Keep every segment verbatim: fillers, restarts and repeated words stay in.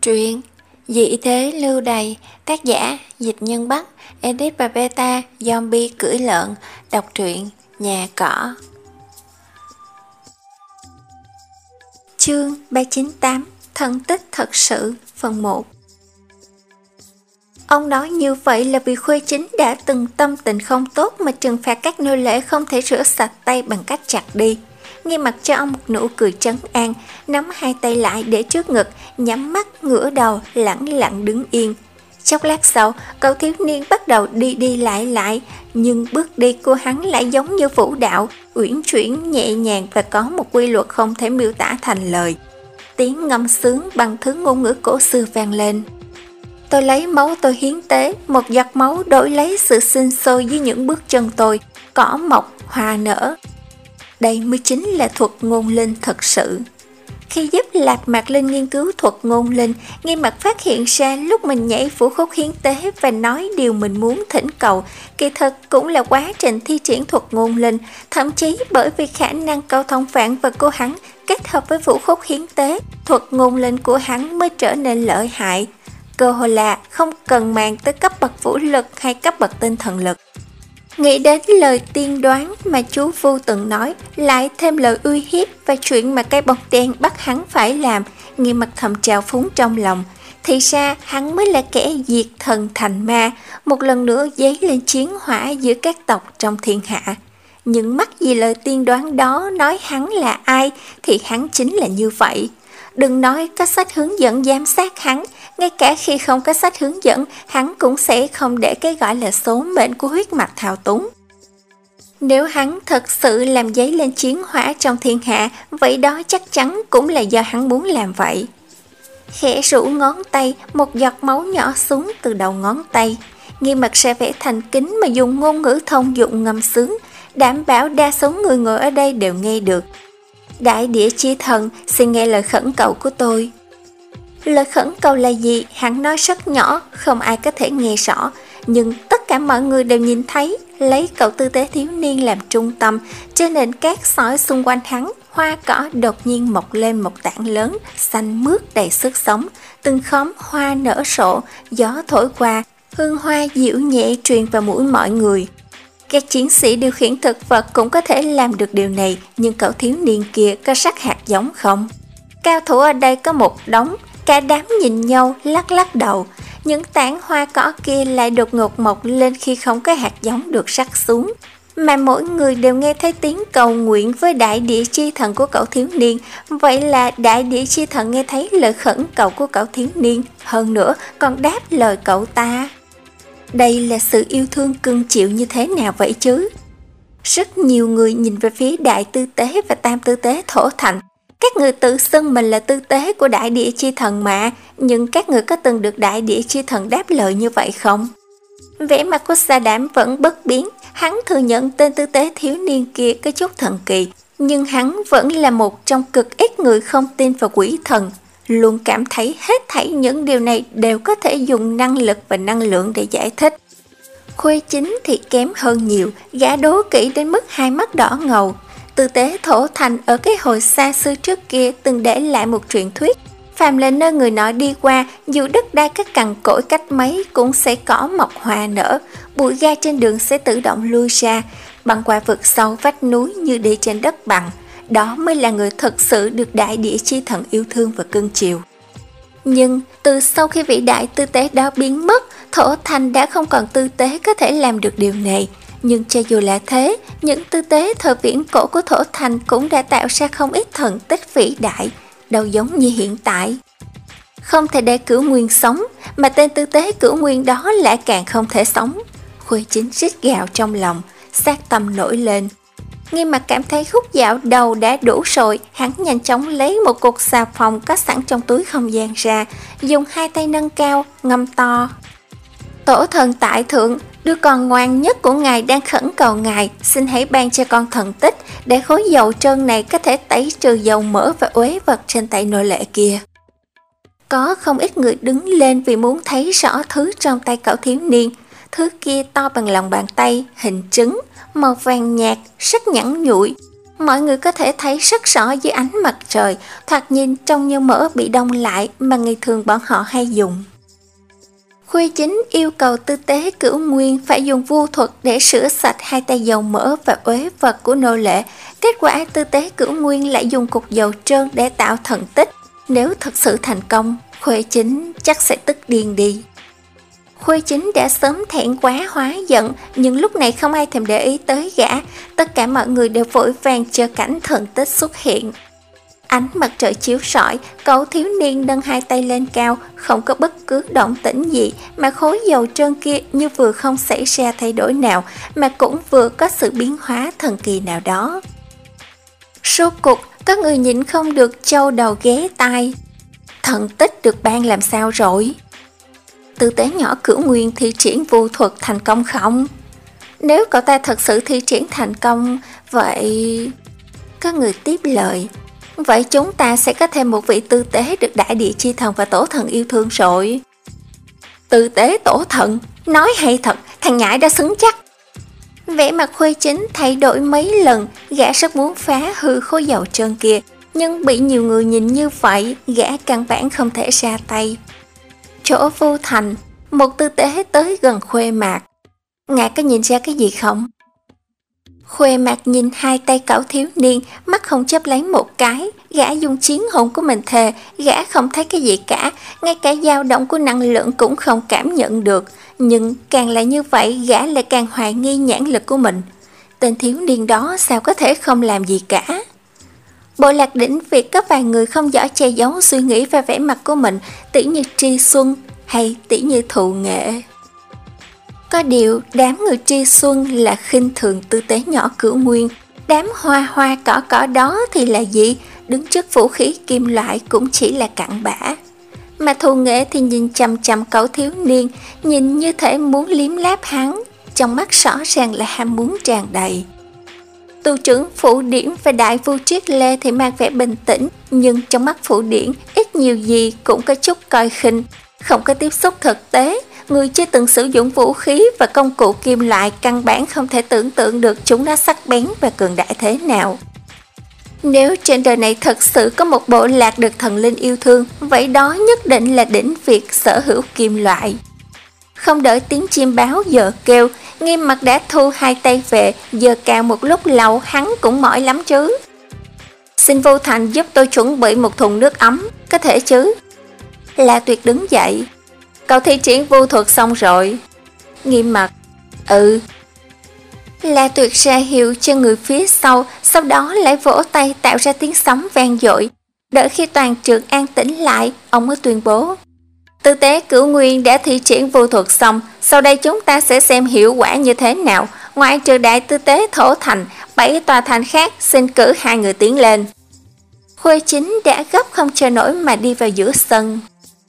Truyện Dị thế lưu đày, tác giả Dịch Nhân Bắc, edit và beta Zombie cưỡi lợn. Đọc truyện Nhà Cỏ. Chương ba trăm chín mươi tám Thân tích thật sự phần một. Ông nói như vậy là vì Khuê Chính đã từng tâm tình không tốt mà trừng phạt các nô lệ không thể rửa sạch tay bằng cách chặt đi. Ngay mặt cho ông một nụ cười trấn an, nắm hai tay lại để trước ngực, nhắm mắt ngửa đầu lẳng lặng đứng yên. Chốc lát sau, cậu thiếu niên bắt đầu đi đi lại lại, nhưng bước đi của hắn lại giống như vũ đạo, uyển chuyển nhẹ nhàng và có một quy luật không thể miêu tả thành lời. Tiếng ngâm sướng bằng thứ ngôn ngữ cổ xưa vang lên. Tôi lấy máu tôi hiến tế, một giọt máu đổi lấy sự sinh sôi dưới những bước chân tôi, cỏ mọc, hoa nở. Đây mới chính là thuật ngôn linh thật sự. Khi giúp Lạp Mạc Linh nghiên cứu thuật ngôn linh, Nghi Mặt phát hiện ra lúc mình nhảy vũ khúc hiến tế và nói điều mình muốn thỉnh cầu, kỳ thực cũng là quá trình thi triển thuật ngôn linh, thậm chí bởi vì khả năng cầu thông phản vật của hắn kết hợp với vũ khúc hiến tế, thuật ngôn linh của hắn mới trở nên lợi hại. Cơ hội là không cần màng tới cấp bậc vũ lực hay cấp bậc tinh thần lực. Nghĩ đến lời tiên đoán mà chú Vu từng nói, lại thêm lời uy hiếp và chuyện mà cây bông đen bắt hắn phải làm, Nghi Mặt thầm trào phúng trong lòng. Thì ra hắn mới là kẻ diệt thần thành ma, một lần nữa dấy lên chiến hỏa giữa các tộc trong thiên hạ. Nhưng mắc gì lời tiên đoán đó nói hắn là ai thì hắn chính là như vậy. Đừng nói có sách hướng dẫn giám sát hắn, ngay cả khi không có sách hướng dẫn, hắn cũng sẽ không để cái gọi là số mệnh của huyết mạch thao túng. Nếu hắn thật sự làm dấy lên chiến hỏa trong thiên hạ, vậy đó chắc chắn cũng là do hắn muốn làm vậy. Khẽ rũ ngón tay, một giọt máu nhỏ xuống từ đầu ngón tay. Nghi Mặt sẽ vẽ thành kính mà dùng ngôn ngữ thông dụng ngâm sướng, đảm bảo đa số người ngồi ở đây đều nghe được. Đại địa chi thần, xin nghe lời khẩn cầu của tôi. Lời khẩn cầu là gì? Hắn nói rất nhỏ, không ai có thể nghe rõ, nhưng tất cả mọi người đều nhìn thấy. Lấy cậu tư tế thiếu niên làm trung tâm, trên nền cát sỏi xung quanh hắn, hoa cỏ đột nhiên mọc lên một tảng lớn, xanh mướt đầy sức sống. Từng khóm hoa nở rộ, gió thổi qua, hương hoa dịu nhẹ truyền vào mũi mọi người. Các chiến sĩ điều khiển thực vật cũng có thể làm được điều này, nhưng cậu thiếu niên kia có sắc hạt giống không? Cao thủ ở đây có một đống, cả đám nhìn nhau lắc lắc đầu. Những tảng hoa cỏ kia lại đột ngột mọc lên khi không có hạt giống được rắc xuống. Mà mỗi người đều nghe thấy tiếng cầu nguyện với đại địa chi thần của cậu thiếu niên. Vậy là đại địa chi thần nghe thấy lời khẩn cầu của cậu thiếu niên, hơn nữa còn đáp lời cậu ta. Đây là sự yêu thương cưng chịu như thế nào vậy chứ? Rất nhiều người nhìn về phía đại tư tế và tam tư tế thổ thành. Các người tự xưng mình là tư tế của đại địa chi thần mà, nhưng các người có từng được đại địa chi thần đáp lời như vậy không? Vẻ mặt của Sa Đảm vẫn bất biến, hắn thừa nhận tên tư tế thiếu niên kia có chút thần kỳ, nhưng hắn vẫn là một trong cực ít người không tin vào quỷ thần, luôn cảm thấy hết thảy những điều này đều có thể dùng năng lực và năng lượng để giải thích. Khuê Chính thì kém hơn nhiều, gã đố kỹ đến mức hai mắt đỏ ngầu. Tư tế thổ thành ở cái hồi xa xưa trước kia từng để lại một truyền thuyết. Phàm là nơi người nọ đi qua, dù đất đai có cằn cỗi cách mấy cũng sẽ cỏ mọc hoa nở, bụi gai trên đường sẽ tự động lui ra, băng qua vực sâu vách núi như đi trên đất bằng. Đó mới là người thật sự được đại địa chi thần yêu thương và cưng chiều. Nhưng từ sau khi vị đại tư tế đó biến mất, thổ thành đã không còn tư tế có thể làm được điều này. Nhưng cho dù là thế, những tư tế thời viễn cổ của thổ thành cũng đã tạo ra không ít thần tích vĩ đại, đâu giống như hiện tại. Không thể để Cửu Nguyên sống, mà tên tư tế Cửu Nguyên đó lại càng không thể sống. Khuê Chính rít gào trong lòng, sát tâm nổi lên. Nghi Mặt cảm thấy khúc dạo đầu đã đủ rồi, hắn nhanh chóng lấy một cục xà phòng có sẵn trong túi không gian ra, dùng hai tay nâng cao, ngâm to. Tổ thần tại thượng, đứa con ngoan nhất của ngài đang khẩn cầu ngài, xin hãy ban cho con thần tích, để khối dầu trơn này có thể tẩy trừ dầu mỡ và uế vật trên tay nô lệ kia. Có không ít người đứng lên vì muốn thấy rõ thứ trong tay cậu thiếu niên. Thứ kia to bằng lòng bàn tay, hình trứng, màu vàng nhạt, rất nhẵn nhụi. Mọi người có thể thấy rất rõ dưới ánh mặt trời, thoạt nhìn trông như mỡ bị đông lại mà ngày thường bọn họ hay dùng. Khuê Chính yêu cầu tư tế Cửu Nguyên phải dùng vu thuật để rửa sạch hai tay dầu mỡ và uế vật của nô lệ. Kết quả tư tế Cửu Nguyên lại dùng cục dầu trơn để tạo thần tích. Nếu thật sự thành công, Khuê Chính chắc sẽ tức điên đi. Khuê Chính đã sớm thẹn quá hóa giận, nhưng lúc này không ai thèm để ý tới gã. Tất cả mọi người đều vội vàng chờ cảnh thần tích xuất hiện. Ánh mặt trời chiếu rọi, cậu thiếu niên nâng hai tay lên cao, không có bất cứ động tĩnh gì, mà khối dầu trơn kia như vừa không xảy ra thay đổi nào, mà cũng vừa có sự biến hóa thần kỳ nào đó. Rốt cục, có người nhịn không được châu đầu ghé tai. Thần tích được ban làm sao rồi? Tư tế nhỏ Cửu Nguyên thi triển vu thuật thành công không? Nếu cậu ta thật sự thi triển thành công, vậy... Có người tiếp lời. Vậy chúng ta sẽ có thêm một vị tư tế được đại địa chi thần và tổ thần yêu thương rồi. Tư tế tổ thần? Nói hay thật, thằng nhãi đã xứng chắc. Vẻ mặt Khuê Chính thay đổi mấy lần, gã rất muốn phá hư khối dầu trơn kia, nhưng bị nhiều người nhìn như vậy, gã căn bản không thể ra tay. Chỗ vô thành, một tư tế tới gần Khuê Mạc. Ngài có nhìn ra cái gì không? Khuê Mạc nhìn hai tay cậu thiếu niên, mắt không chớp lấy một cái. Gã dùng chiến hồn của mình thề, gã không thấy cái gì cả, ngay cả dao động của năng lượng cũng không cảm nhận được. Nhưng càng là như vậy, gã lại càng hoài nghi nhãn lực của mình. Tên thiếu niên đó sao có thể không làm gì cả? Bộ lạc đỉnh Việt có vài người không giỏi che giấu suy nghĩ và vẻ mặt của mình, tỉ như Tri Xuân hay tỉ như Thụ Nghệ. Có điều, đám người Tri Xuân là khinh thường tư tế nhỏ Cửu Nguyên. Đám hoa hoa cỏ cỏ đó thì là gì? Đứng trước vũ khí kim loại cũng chỉ là cặn bã. Mà Thù Nghệ thì nhìn chằm chằm cậu thiếu niên, nhìn như thể muốn liếm láp hắn, trong mắt rõ ràng là ham muốn tràn đầy. Tu trưởng Phủ Điển và Đại Vu Triết Lê thì mang vẻ bình tĩnh, nhưng trong mắt Phủ Điển ít nhiều gì cũng có chút coi khinh. Không có tiếp xúc thực tế, người chưa từng sử dụng vũ khí và công cụ kim loại căn bản không thể tưởng tượng được chúng nó sắc bén và cường đại thế nào. Nếu trên đời này thật sự có một bộ lạc được thần linh yêu thương, vậy đó nhất định là đỉnh Việt sở hữu kim loại. Không đợi tiếng chim báo giờ kêu, Nghiêm Mặt đã thu hai tay về, giờ cào một lúc lâu hắn cũng mỏi lắm chứ. Xin Vô Thành giúp tôi chuẩn bị một thùng nước ấm, có thể chứ? La Tuyệt đứng dậy. Cậu thi triển vu thuật xong rồi. Nghiêm Mặt. Ừ. La Tuyệt ra hiệu cho người phía sau, sau đó lại vỗ tay tạo ra tiếng sấm vang dội. Đợi khi toàn trường an tĩnh lại, ông mới tuyên bố. Tư tế Cửu Nguyên đã thi triển vu thuật xong, sau đây chúng ta sẽ xem hiệu quả như thế nào. Ngoại trừ đại tư tế Thổ Thành, bảy tòa thành khác xin cử hai người tiến lên. Khuê Chính đã gấp không chờ nổi mà đi vào giữa sân.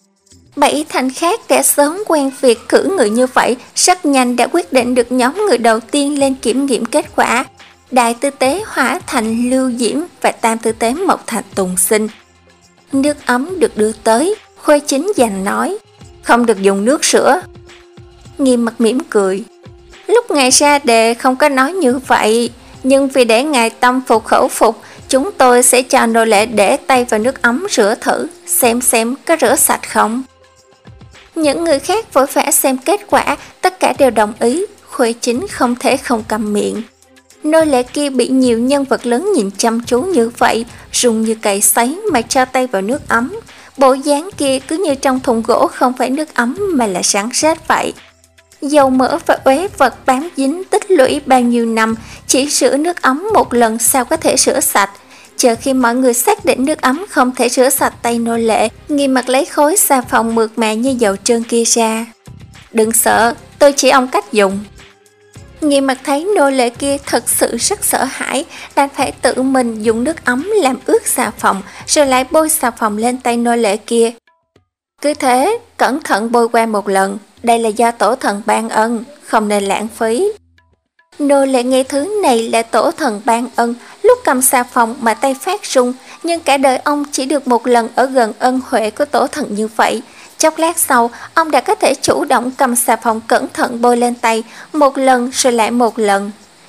Bảy thành khác đã sớm quen việc cử người như vậy, rất nhanh đã quyết định được nhóm người đầu tiên lên kiểm nghiệm kết quả. Đại tư tế Hỏa Thành Lưu Diễm và tam tư tế Mộc Thành Tùng Sinh. Nước ấm được đưa tới, Khuê Chính dành nói, không được dùng nước sữa. Nghiêm Mặt mỉm cười. Lúc ngài ra đề không có nói như vậy, nhưng vì để ngài tâm phục khẩu phục, chúng tôi sẽ cho nô lệ để tay vào nước ấm rửa thử, xem xem có rửa sạch không. Những người khác vội vã xem kết quả, tất cả đều đồng ý, Khuê Chính không thể không cầm miệng. Nô lệ kia bị nhiều nhân vật lớn nhìn chăm chú như vậy, run như cày sấy mà cho tay vào nước ấm. Bộ dáng kia cứ như trong thùng gỗ không phải nước ấm mà là rắn rết vậy. Dầu mỡ và uế vật bám dính tích lũy bao nhiêu năm, chỉ rửa nước ấm một lần sao có thể rửa sạch. Chờ khi mọi người xác định nước ấm không thể rửa sạch tay nô lệ, Nghiêm Mặt lấy khối xà phòng mượt mà như dầu trơn kia ra. Đừng sợ, tôi chỉ ông cách dùng. Nghiêm Mặt thấy nô lệ kia thật sự rất sợ hãi, đành phải tự mình dùng nước ấm làm ướt xà phòng, rồi lại bôi xà phòng lên tay nô lệ kia. Cứ thế, cẩn thận bôi qua một lần, đây là do tổ thần ban ân, không nên lãng phí. Nô lệ nghe thứ này là tổ thần ban ân, lúc cầm xà phòng mà tay phát run, nhưng cả đời ông chỉ được một lần ở gần ân huệ của tổ thần như vậy. Chốc lát sau, ông đã có thể chủ động cầm xà phòng cẩn thận bôi lên tay, một lần rồi lại một lần.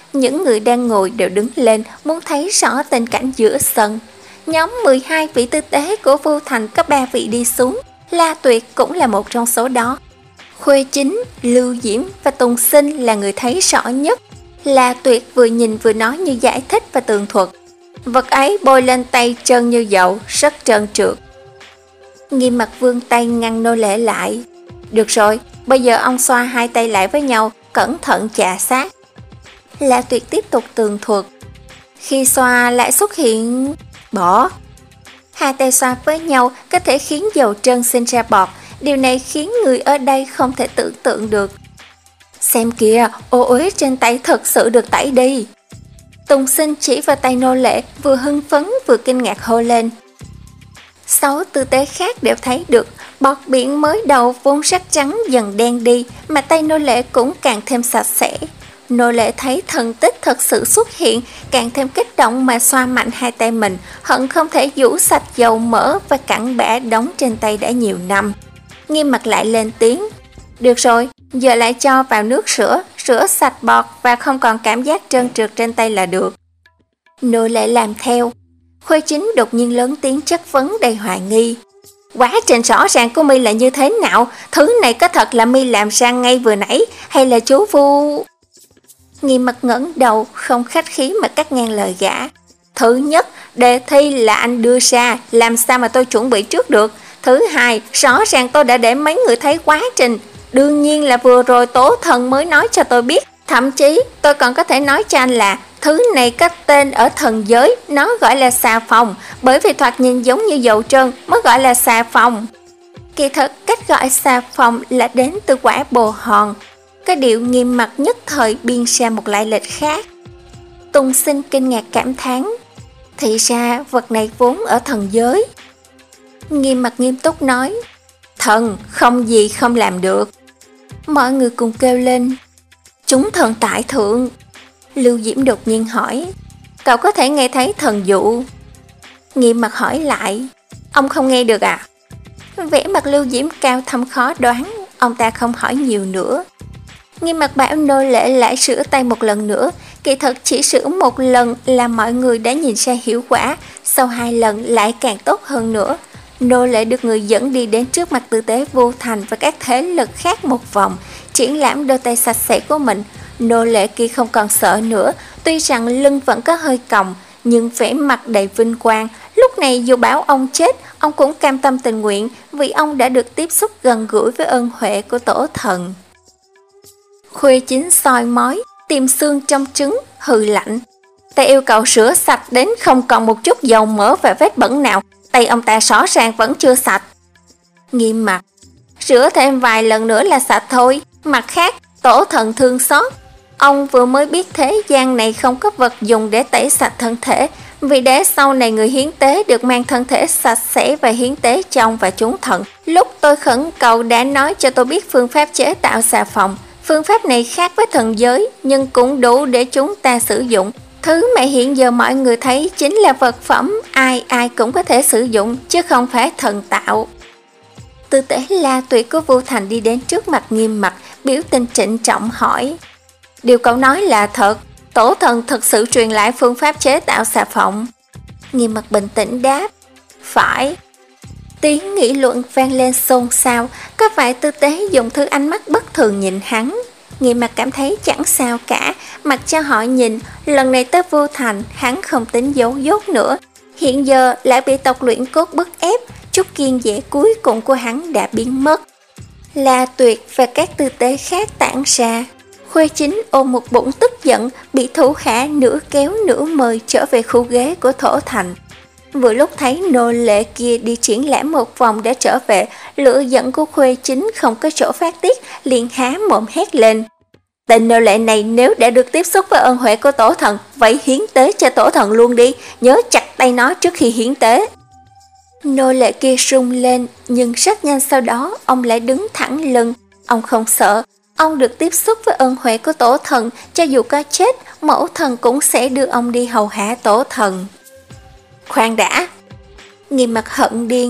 Những người đang ngồi đều đứng lên, muốn thấy rõ tình cảnh giữa sân. Nhóm mười hai vị tư tế của Vu Thành có ba vị đi xuống, La Tuyệt cũng là một trong số đó. Khuê Chính, Lưu Diễm và Tùng Sinh là người thấy rõ nhất. La Tuyệt vừa nhìn vừa nói như giải thích và tường thuật. Vật ấy bôi lên tay trơn như dầu, rất trơn trượt. Nghiêm Mặt vươn tay ngăn nô lệ lại. Được rồi, bây giờ ông xoa hai tay lại với nhau, cẩn thận chà sát. La Tuyệt tiếp tục tường thuật. Khi xoa lại xuất hiện bỏ. Hai tay xoa với nhau có thể khiến dầu trơn sinh ra bọt. Điều này khiến người ở đây không thể tưởng tượng được. Xem kìa, ô uế trên tay thật sự được tẩy đi. Tùng Sinh chỉ vào tay nô lệ, vừa hưng phấn vừa kinh ngạc hô lên. Sáu tư tế khác đều thấy được bọt biển mới đầu vốn sắc trắng dần đen đi, mà tay nô lệ cũng càng thêm sạch sẽ. Nô lệ thấy thần tích thật sự xuất hiện, càng thêm kích động mà xoa mạnh hai tay mình, hận không thể vũ sạch dầu mỡ và cặn bã đóng trên tay đã nhiều năm. Nghiêm Mặt lại lên tiếng. Được rồi, giờ lại cho vào nước sữa, rửa sạch bọt và không còn cảm giác trơn trượt trên tay là được. Nô lệ làm theo. Khuê Chính đột nhiên lớn tiếng chất vấn đầy hoài nghi. Quá trình rõ ràng của mi là như thế nào? Thứ này có thật là mi làm ra ngay vừa nãy, hay là chú Vu... Nghiêm Mặt ngẩng đầu, không khách khí mà cắt ngang lời gã. Thứ nhất, đề thi là anh đưa ra, làm sao mà tôi chuẩn bị trước được? Thứ hai, rõ ràng tôi đã để mấy người thấy quá trình. Đương nhiên là vừa rồi Tổ Thần mới nói cho tôi biết. Thậm chí tôi còn có thể nói cho anh là thứ này có tên ở thần giới, nó gọi là xà phòng, bởi vì thoạt nhìn giống như dầu trơn mới gọi là xà phòng. Kỳ thực cách gọi xà phòng là đến từ quả bồ hòn. Cái điệu Nghiêm Mặt nhất thời biên ra một lại lịch khác. Tùng Sinh kinh ngạc cảm thán. Thì ra vật này vốn ở thần giới. Nghiêm Mặt nghiêm túc nói. Thần không gì không làm được. Mọi người cùng kêu lên. Chúng thần tại thượng. Lưu Diễm đột nhiên hỏi. Cậu có thể nghe thấy thần dụ? Nghiêm Mặt hỏi lại. Ông không nghe được à? Vẻ mặt Lưu Diễm cao thâm khó đoán. Ông ta không hỏi nhiều nữa. Nghiêm Mặt bảo nô lệ lại sửa tay một lần nữa. Kỳ thật chỉ sửa một lần là mọi người đã nhìn ra hiệu quả. Sau hai lần lại càng tốt hơn nữa. Nô lệ được người dẫn đi đến trước mặt tư tế Vu Thành và các thế lực khác một vòng, triển lãm đôi tay sạch sẽ của mình. Nô lệ kia không còn sợ nữa, tuy rằng lưng vẫn có hơi còng, nhưng vẻ mặt đầy vinh quang. Lúc này dù bảo ông chết, ông cũng cam tâm tình nguyện, vì ông đã được tiếp xúc gần gũi với ân huệ của Tổ Thần. Khuê Chính soi mói, tìm xương trong trứng, hừ lạnh. Ta yêu cầu rửa sạch đến không còn một chút dầu mỡ và vết bẩn nào. Tay ông ta rõ ràng vẫn chưa sạch. Nghiêm Mặt. Rửa thêm vài lần nữa là sạch thôi. Mặt khác, Tổ Thần thương xót. Ông vừa mới biết thế gian này không có vật dùng để tẩy sạch thân thể. Vì để sau này người hiến tế được mang thân thể sạch sẽ và hiến tế cho ông và chúng thần. Lúc tôi khẩn cầu đã nói cho tôi biết phương pháp chế tạo xà phòng. Phương pháp này khác với thần giới, nhưng cũng đủ để chúng ta sử dụng. Thứ mà hiện giờ mọi người thấy chính là vật phẩm ai ai cũng có thể sử dụng, chứ không phải thần tạo. Tư tế La Tuyệt của Vu Thành đi đến trước mặt Nghiêm Mặt, biểu tình trịnh trọng hỏi. Điều cậu nói là thật, Tổ Thần thực sự truyền lại phương pháp chế tạo xà phòng. Nghiêm Mặt bình tĩnh đáp. Phải. Tiếng nghị luận vang lên xôn xao, có vài tư tế dùng thứ ánh mắt bất thường nhìn hắn. Nghiêm Mặt cảm thấy chẳng sao cả, mặc cho họ nhìn, lần này tới Vu Thành, hắn không tính giấu dốt nữa. Hiện giờ lại bị tộc luyện cốt bức ép, chút kiên dễ cuối cùng của hắn đã biến mất. La Tuyệt và các tư tế khác tản ra. Khuê Chính ôm một bụng tức giận, bị thủ hạ nửa kéo nửa mời trở về khu ghế của Thổ Thành. Vừa lúc thấy nô lệ kia đi triển lãm một vòng đã trở về, lửa giận của Khuê Chính không có chỗ phát tiết, liền há mồm hét lên. Tên nô lệ này nếu đã được tiếp xúc với ân huệ của Tổ Thần, vậy hiến tế cho Tổ Thần luôn đi, nhớ chặt tay nó trước khi hiến tế. Nô lệ kia rung lên, nhưng rất nhanh sau đó ông lại đứng thẳng lưng. Ông không sợ, ông được tiếp xúc với ân huệ của Tổ Thần, cho dù có chết, mẫu thần cũng sẽ đưa ông đi hầu hạ Tổ Thần. Khoan đã. Nghiêm Mặt hận điên.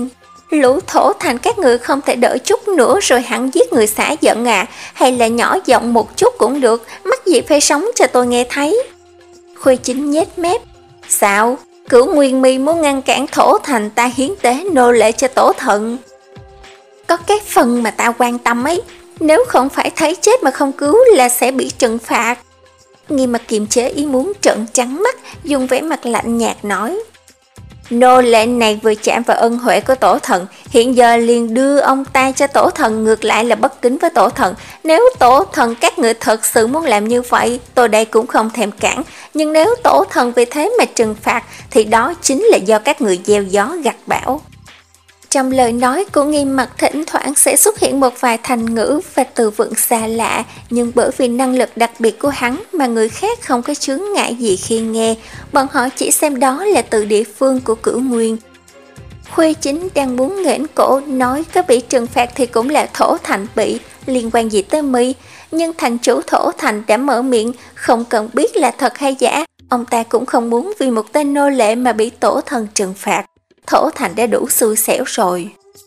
Lũ thổ thành các người không thể đợi chút nữa rồi hẳn giết người xả giận à, hay là nhỏ giọng một chút cũng được, mắc gì phải sống cho tôi nghe thấy. Khuê Chính nhếch mép. Sao? Cửu Nguyên Mi muốn ngăn cản thổ thành ta hiến tế nô lệ cho tổ thần. Có cái phần mà ta quan tâm ấy, nếu không phải thấy chết mà không cứu là sẽ bị trừng phạt. Nghiêm Mặc kiềm chế ý muốn trợn trắng mắt, dùng vẻ mặt lạnh nhạt nói. Nô lệ này vừa chạm vào ân huệ của tổ thần, hiện giờ liền đưa ông ta cho tổ thần, ngược lại là bất kính với tổ thần. Nếu tổ thần các người thật sự muốn làm như vậy, tôi đây cũng không thèm cản. Nhưng nếu tổ thần vì thế mà trừng phạt, thì đó chính là do các người gieo gió gặt bão. Trong lời nói của Nghiêm Mặc thỉnh thoảng sẽ xuất hiện một vài thành ngữ và từ vựng xa lạ, nhưng bởi vì năng lực đặc biệt của hắn mà người khác không có chướng ngại gì khi nghe, bọn họ chỉ xem đó là từ địa phương của Cửu Nguyên. Khuê Chính đang muốn nghển cổ nói có bị trừng phạt thì cũng là thổ thành bị, liên quan gì tới mi, nhưng thành chủ thổ thành đã mở miệng, không cần biết là thật hay giả, ông ta cũng không muốn vì một tên nô lệ mà bị tổ thần trừng phạt. Thổ thành đã đủ xui xẻo rồi.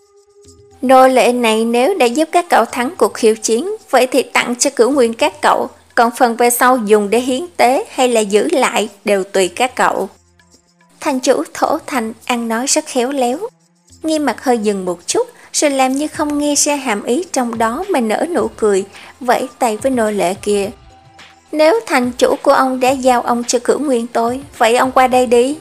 Nô lệ này nếu đã giúp các cậu thắng cuộc khiêu chiến, vậy thì tặng cho Cửu Nguyên các cậu, còn phần về sau dùng để hiến tế hay là giữ lại đều tùy các cậu. Thành chủ thổ thành ăn nói rất khéo léo. Nghiêm Mặc hơi dừng một chút, rồi làm như không nghe ra hàm ý trong đó mà nở nụ cười, vẫy tay với nô lệ kia. Nếu thành chủ của ông đã giao ông cho Cửu Nguyên tôi, vậy ông qua đây đi.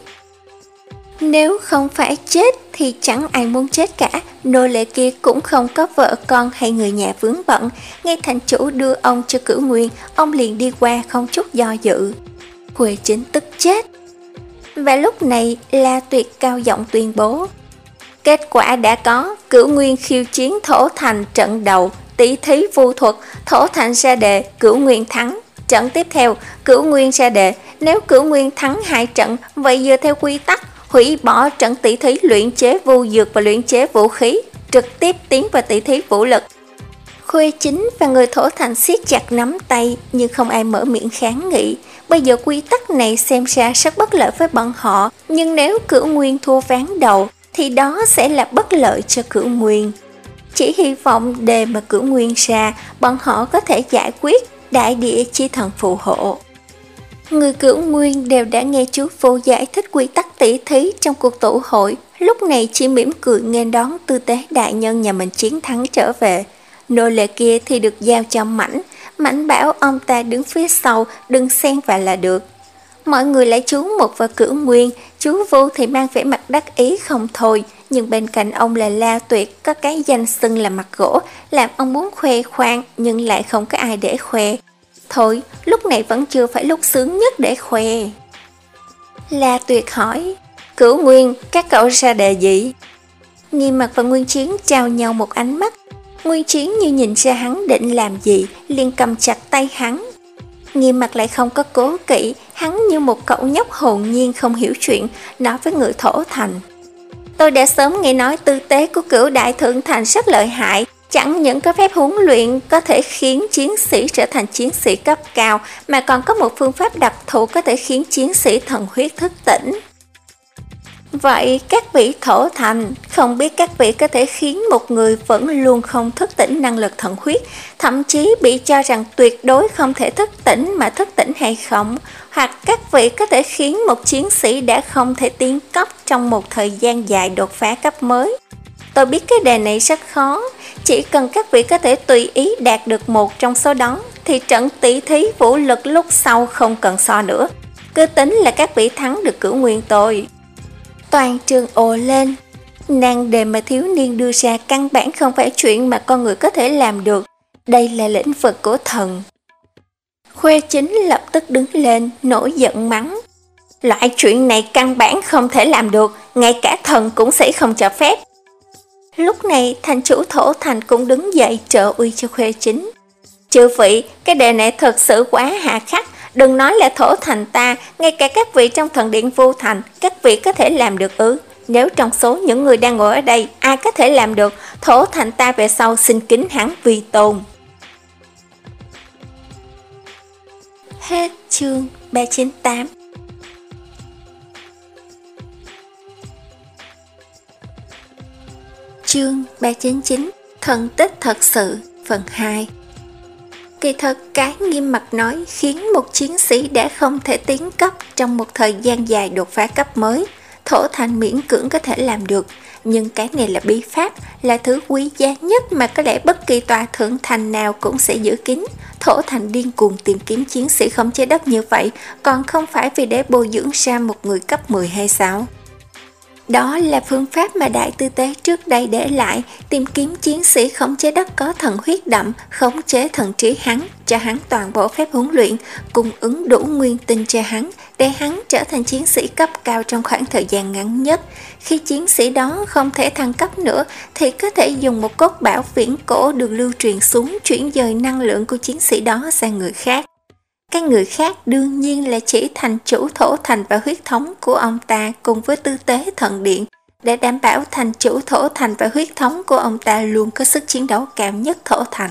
Nếu không phải chết thì chẳng ai muốn chết cả, nô lệ kia cũng không có vợ con hay người nhà vướng bận, nghe thành chủ đưa ông cho Cửu Nguyên, ông liền đi qua không chút do dự. Khuê Chính tức chết. Và lúc này La Tuyệt cao giọng tuyên bố. Kết quả đã có, Cửu Nguyên khiêu chiến thổ thành trận đầu, tỷ thí vu thuật, thổ thành ra đề, Cửu Nguyên thắng. Trận tiếp theo, Cửu Nguyên ra đề, nếu Cửu Nguyên thắng hai trận, vậy dựa theo quy tắc, hủy bỏ trận tỷ thí luyện chế vu dược và luyện chế vũ khí, trực tiếp tiến vào tỷ thí vũ lực. Khuê Chính và người thổ thành siết chặt nắm tay, nhưng không ai mở miệng kháng nghị. Bây giờ quy tắc này xem ra rất bất lợi với bọn họ, nhưng nếu Cửu Nguyên thua ván đầu, thì đó sẽ là bất lợi cho Cửu Nguyên. Chỉ hy vọng đề mà Cửu Nguyên ra, bọn họ có thể giải quyết, đại địa chi thần phù hộ. Người Cửu Nguyên đều đã nghe chú Vô giải thích quy tắc tỷ thí trong cuộc tụ hội, lúc này chỉ mỉm cười nghênh đón tư tế đại nhân nhà mình chiến thắng trở về. Nô lệ kia thì được giao cho Mãnh, Mãnh bảo ông ta đứng phía sau, đừng xen vào là được. Mọi người lại chú mục vào Cửu Nguyên, chú Vô thì mang vẻ mặt đắc ý không thôi, nhưng bên cạnh ông là La Tuyệt, có cái danh xưng là mặt gỗ, làm ông muốn khoe khoang nhưng lại không có ai để khoe. Thôi, lúc này vẫn chưa phải lúc sướng nhất để khoe. La Tuyệt hỏi, Cửu Nguyên, các cậu ra đề gì? Nghiêm Mặc và Nguyên Chiến trao nhau một ánh mắt. Nguyên Chiến như nhìn ra hắn định làm gì, liền cầm chặt tay hắn. Nghiêm Mặc lại không có cố kỵ, hắn như một cậu nhóc hồn nhiên không hiểu chuyện, nói với người thổ thành. Tôi đã sớm nghe nói tư tế của Cửu Đại Thượng Thành rất lợi hại, chẳng những có phép huấn luyện có thể khiến chiến sĩ trở thành chiến sĩ cấp cao, mà còn có một phương pháp đặc thù có thể khiến chiến sĩ thần huyết thức tỉnh. Vậy các vị thổ thành, không biết các vị có thể khiến một người vẫn luôn không thức tỉnh năng lực thần huyết, thậm chí bị cho rằng tuyệt đối không thể thức tỉnh mà thức tỉnh hay không? Hoặc các vị có thể khiến một chiến sĩ đã không thể tiến cấp trong một thời gian dài đột phá cấp mới? Tôi biết cái đề này rất khó, chỉ cần các vị có thể tùy ý đạt được một trong số đó, thì trận tỷ thí vũ lực lúc sau không cần so nữa. Cứ tính là các vị thắng được Cửu Nguyên tôi. Toàn trường ồ lên. Nàng đề mà thiếu niên đưa ra căn bản không phải chuyện mà con người có thể làm được. Đây là lĩnh vực của thần. Khuê Chính lập tức đứng lên, nổi giận mắng. Loại chuyện này căn bản không thể làm được, ngay cả thần cũng sẽ không cho phép. Lúc này thành chủ thổ thành cũng đứng dậy trợ uy cho Khuê Chính. Chư vị, cái đề này thật sự quá hà khắc. Đừng nói là thổ thành ta, ngay cả các vị trong thần điện vô thành, các vị có thể làm được ư? Nếu trong số những người đang ngồi ở đây, ai có thể làm được, thổ thành ta về sau xin kính hắn vi tôn. Hết chương ba trăm chín mươi tám. Chương ba trăm chín mươi chín Thần tích thật sự phần hai. Kỳ thật cái Nghiêm Mặt nói khiến một chiến sĩ đã không thể tiến cấp trong một thời gian dài đột phá cấp mới. Thổ Thành miễn cưỡng có thể làm được, nhưng cái này là bí pháp, là thứ quý giá nhất mà có lẽ bất kỳ tòa thượng thành nào cũng sẽ giữ kín. Thổ Thành điên cuồng tìm kiếm chiến sĩ khống chế đất như vậy, còn không phải vì để bồi dưỡng ra một người cấp mười hay sao? Đó là phương pháp mà Đại Tư Tế trước đây để lại, tìm kiếm chiến sĩ khống chế đất có thần huyết đậm, khống chế thần trí hắn, cho hắn toàn bộ phép huấn luyện, cung ứng đủ nguyên tinh cho hắn, để hắn trở thành chiến sĩ cấp cao trong khoảng thời gian ngắn nhất. Khi chiến sĩ đó không thể thăng cấp nữa, thì có thể dùng một cốt bảo viễn cổ được lưu truyền xuống, chuyển dời năng lượng của chiến sĩ đó sang người khác. Cái người khác đương nhiên là chỉ thành chủ Thổ Thành và huyết thống của ông ta cùng với Tư Tế Thần Điện, để đảm bảo thành chủ Thổ Thành và huyết thống của ông ta luôn có sức chiến đấu cao nhất Thổ Thành.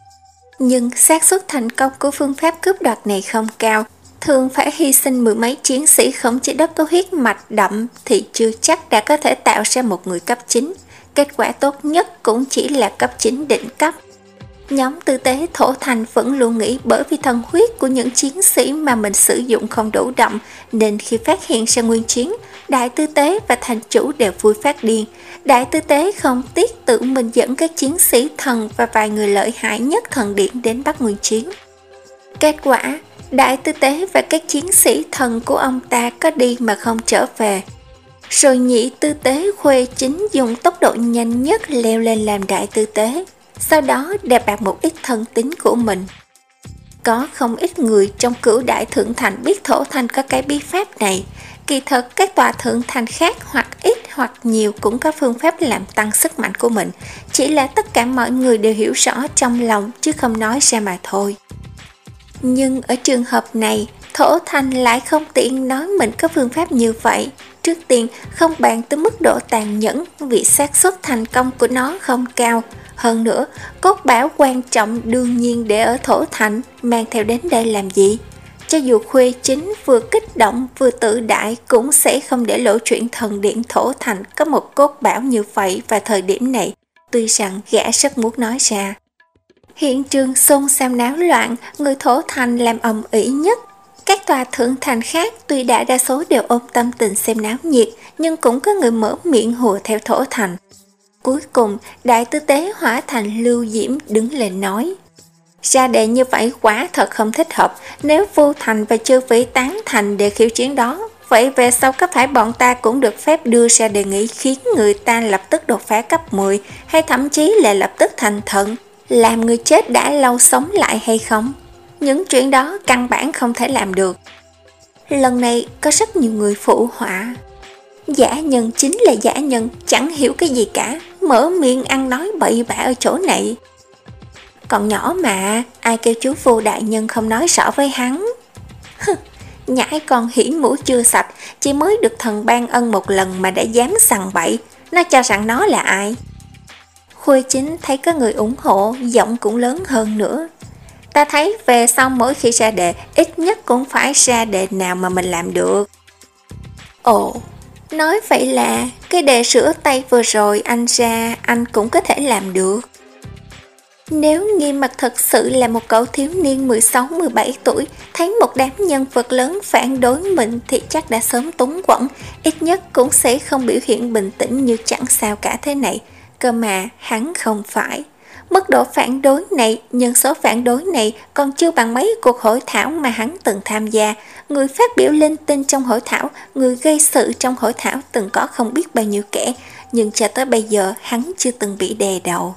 Nhưng xác suất thành công của phương pháp cướp đoạt này không cao, thường phải hy sinh mười mấy chiến sĩ khống chế đất có huyết mạch đậm thì chưa chắc đã có thể tạo ra một người cấp chín. Kết quả tốt nhất cũng chỉ là cấp chín đỉnh cấp. Nhóm Tư Tế Thổ Thành vẫn luôn nghĩ bởi vì thần huyết của những chiến sĩ mà mình sử dụng không đủ đậm, nên khi phát hiện ra nguyên chiến, Đại Tư Tế và thành chủ đều vui phát điên. Đại Tư Tế không tiếc tự mình dẫn các chiến sĩ thần và vài người lợi hại nhất thần điện đến bắt nguyên chiến. Kết quả, Đại Tư Tế và các chiến sĩ thần của ông ta có đi mà không trở về. Rồi Nhị Tư Tế Khuê Chính dùng tốc độ nhanh nhất leo lên làm Đại Tư Tế, sau đó đè bạt một ít thân tín của mình. Có không ít người trong cửu đại thượng thành biết Thổ Thành có cái bí pháp này. Kỳ thật các tòa thượng thành khác hoặc ít hoặc nhiều cũng có phương pháp làm tăng sức mạnh của mình, chỉ là tất cả mọi người đều hiểu rõ trong lòng chứ không nói ra mà thôi. Nhưng ở trường hợp này, Thổ Thành lại không tiện nói mình có phương pháp như vậy. Trước tiên, không bàn tới mức độ tàn nhẫn vì xác suất thành công của nó không cao. Hơn nữa, cốt bảo quan trọng đương nhiên để ở Thổ Thành, mang theo đến đây làm gì? Cho dù Khuê Chính vừa kích động vừa tự đại cũng sẽ không để lộ chuyện thần điện Thổ Thành có một cốt bảo như vậy vào thời điểm này, tuy rằng gã rất muốn nói ra. Hiện trường xôn xao náo loạn, người Thổ Thành làm ầm ĩ nhất. Các tòa thượng thành khác tuy đã đa số đều ôm tâm tình xem náo nhiệt, nhưng cũng có người mở miệng hùa theo Thổ Thành. Cuối cùng, Đại Tư Tế hóa thành Lưu Diễm đứng lên nói: ra đề như vậy quả thật không thích hợp. Nếu Vô Thành và Chư Vĩ tán thành đề khiêu chiến đó, vậy về sau có phải bọn ta cũng được phép đưa ra đề nghị khiến người ta lập tức đột phá cấp mười, hay thậm chí là lập tức thành thần, làm người chết đã lâu sống lại hay không? Những chuyện đó căn bản không thể làm được. Lần này có rất nhiều người phụ họa. Giả nhân chính là giả nhân, chẳng hiểu cái gì cả, mở miệng ăn nói bậy bạ ở chỗ này. Còn nhỏ mà, ai kêu chú Vô đại nhân không nói rõ với hắn? Nhãi con hỉ mũi chưa sạch, chỉ mới được thần ban ân một lần mà đã dám sằng bậy, nó cho rằng nó là ai? Khuê Chính thấy có người ủng hộ, giọng cũng lớn hơn nữa. Ta thấy về sau mỗi khi ra đề, ít nhất cũng phải ra đề nào mà mình làm được. Ồ, nói vậy là cái đề rửa tay vừa rồi anh ra, anh cũng có thể làm được. Nếu Nghiêm Mặt thật sự là một cậu thiếu niên mười sáu mười bảy tuổi, thấy một đám nhân vật lớn phản đối mình thì chắc đã sớm túng quẫn, ít nhất cũng sẽ không biểu hiện bình tĩnh như chẳng sao cả thế này. Cơ mà hắn không phải. Mức độ phản đối này, nhân số phản đối này còn chưa bằng mấy cuộc hội thảo mà hắn từng tham gia. Người phát biểu linh tinh trong hội thảo, người gây sự trong hội thảo từng có không biết bao nhiêu kẻ, nhưng cho tới bây giờ hắn chưa từng bị đè đầu.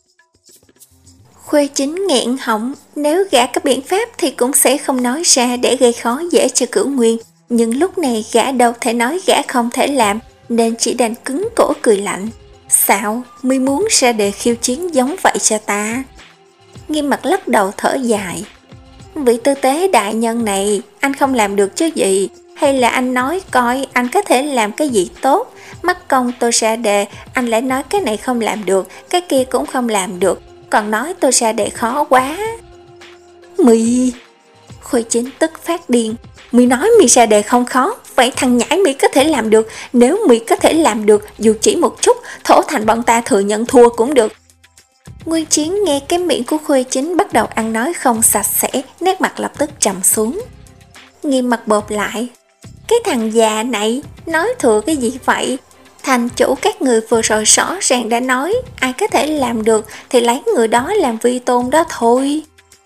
Khuê Chính nghẹn họng, nếu gã có biện pháp thì cũng sẽ không nói ra để gây khó dễ cho Cửu Nguyên. Nhưng lúc này gã đâu thể nói gã không thể làm, nên chỉ đành cứng cổ cười lạnh. Sao, mới muốn ra đề khiêu chiến giống vậy cho ta? Nghiêm Mặt lắc đầu thở dài. Vị Tư Tế đại nhân này, anh không làm được chứ gì? Hay là anh nói coi anh có thể làm cái gì tốt? Mắc công tôi ra đề, anh lại nói cái này không làm được, cái kia cũng không làm được, còn nói tôi ra đề khó quá. Mì! Khuê Chính tức phát điên. Mị nói mị ra đề không khó, vậy thằng nhãi mị có thể làm được. Nếu mị có thể làm được, dù chỉ một chút, Thổ Thành bọn ta thừa nhận thua cũng được. Nguyên Chiến nghe cái miệng của Khuê Chính bắt đầu ăn nói không sạch sẽ, nét mặt lập tức trầm xuống. Nghiêm mặt bộp lại. Cái thằng già này, nói thừa cái gì vậy? Thành chủ các người vừa rồi rõ ràng đã nói, ai có thể làm được thì lấy người đó làm vi tôn đó thôi.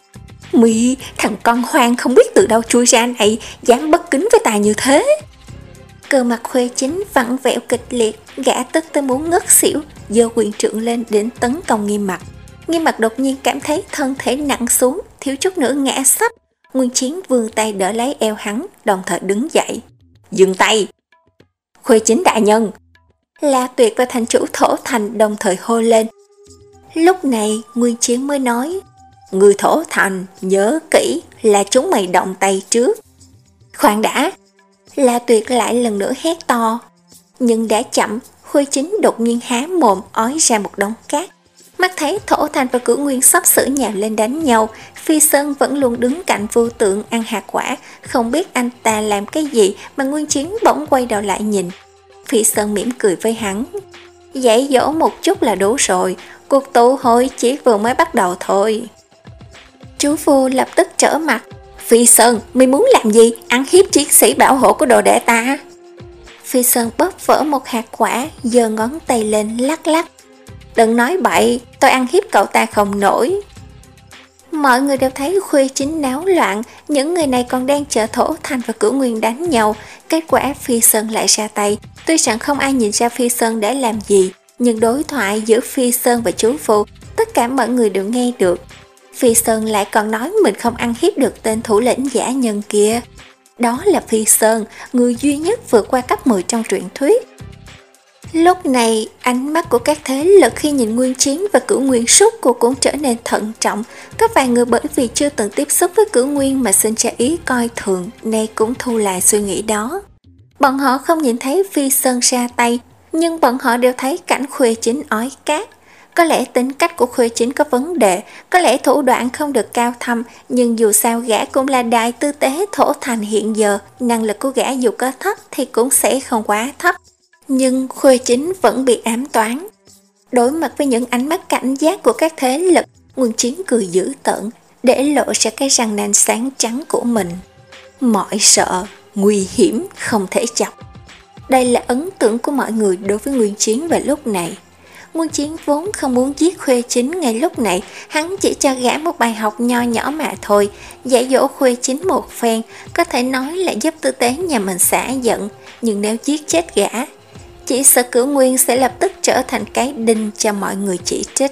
Mị, thằng con hoang không biết từ đâu chui ra này, dám bất kính với tài như thế. Cơ mặt Khuê Chính vặn vẹo kịch liệt, gã tức tới muốn ngất xỉu, giơ quyền trượng lên đến tấn công Nghiêm Mặt. Nghiêm Mặt đột nhiên cảm thấy thân thể nặng xuống, thiếu chút nữa ngã sấp. Nguyên Chiến vươn tay đỡ lấy eo hắn, đồng thời đứng dậy. Dừng tay! Khuê Chính đại nhân! La Tuyệt và thành chủ Thổ Thành đồng thời hô lên. Lúc này Nguyên Chiến mới nói, người Thổ Thành nhớ kỹ là chúng mày động tay trước. Khoan đã! La Tuyệt lại lần nữa hét to. Nhưng đã chậm, Khuê Chính đột nhiên há mồm ói ra một đống cát. Mắt thấy Thổ Thành và Cửu Nguyên sắp sửa nhào lên đánh nhau, Phi Sơn vẫn luôn đứng cạnh Vô Tượng ăn hạt quả, không biết anh ta làm cái gì mà Nguyên Chiến bỗng quay đầu lại nhìn. Phi Sơn mỉm cười với hắn. Dạy dỗ một chút là đủ rồi, cuộc tụ hội chỉ vừa mới bắt đầu thôi. Chú Vô lập tức trở mặt. Phi Sơn, mày muốn làm gì? Ăn hiếp chiến sĩ bảo hộ của đồ đệ ta? Phi Sơn bóp vỡ một hạt quả, giơ ngón tay lên lắc lắc. Đừng nói bậy, tôi ăn hiếp cậu ta không nổi. Mọi người đều thấy Khuê Chính náo loạn, những người này còn đang chờ Thổ Thành và Cửu Nguyên đánh nhau. Kết quả Phi Sơn lại ra tay. Tuy rằng không ai nhìn ra Phi Sơn để làm gì, nhưng đối thoại giữa Phi Sơn và chú Phụ, tất cả mọi người đều nghe được. Phi Sơn lại còn nói mình không ăn hiếp được tên thủ lĩnh giả nhân kia. Đó là Phi Sơn, người duy nhất vượt qua cấp mười trong truyện thuyết. Lúc này, ánh mắt của các thế lực khi nhìn Nguyên Chiến và Cửu Nguyên Súc cô cũng trở nên thận trọng. Có vài người bởi vì chưa từng tiếp xúc với Cửu Nguyên mà sinh ra ý coi thường, nay cũng thu lại suy nghĩ đó. Bọn họ không nhìn thấy Phi Sơn ra tay, nhưng bọn họ đều thấy cảnh Khuê Chính ói cát. Có lẽ tính cách của Khuê Chính có vấn đề, có lẽ thủ đoạn không được cao thâm, nhưng dù sao gã cũng là đại tư tế Thổ Thành hiện giờ, năng lực của gã dù có thấp thì cũng sẽ không quá thấp. Nhưng Khuê Chính vẫn bị ám toán. Đối mặt với những ánh mắt cảnh giác của các thế lực, Nguyên Chiến cười dữ tợn, để lộ ra cái răng nanh sáng trắng của mình. Mọi sợ, nguy hiểm, không thể chọc. Đây là ấn tượng của mọi người đối với Nguyên Chiến vào lúc này. Nguyên Chiến vốn không muốn giết Khuê Chính ngay lúc này, hắn chỉ cho gã một bài học nho nhỏ mà thôi, dạy dỗ Khuê Chính một phen, có thể nói là giúp tư tế nhà mình xả giận, nhưng nếu giết chết gã, chỉ sợ Cửu Nguyên sẽ lập tức trở thành cái đinh cho mọi người chỉ trích.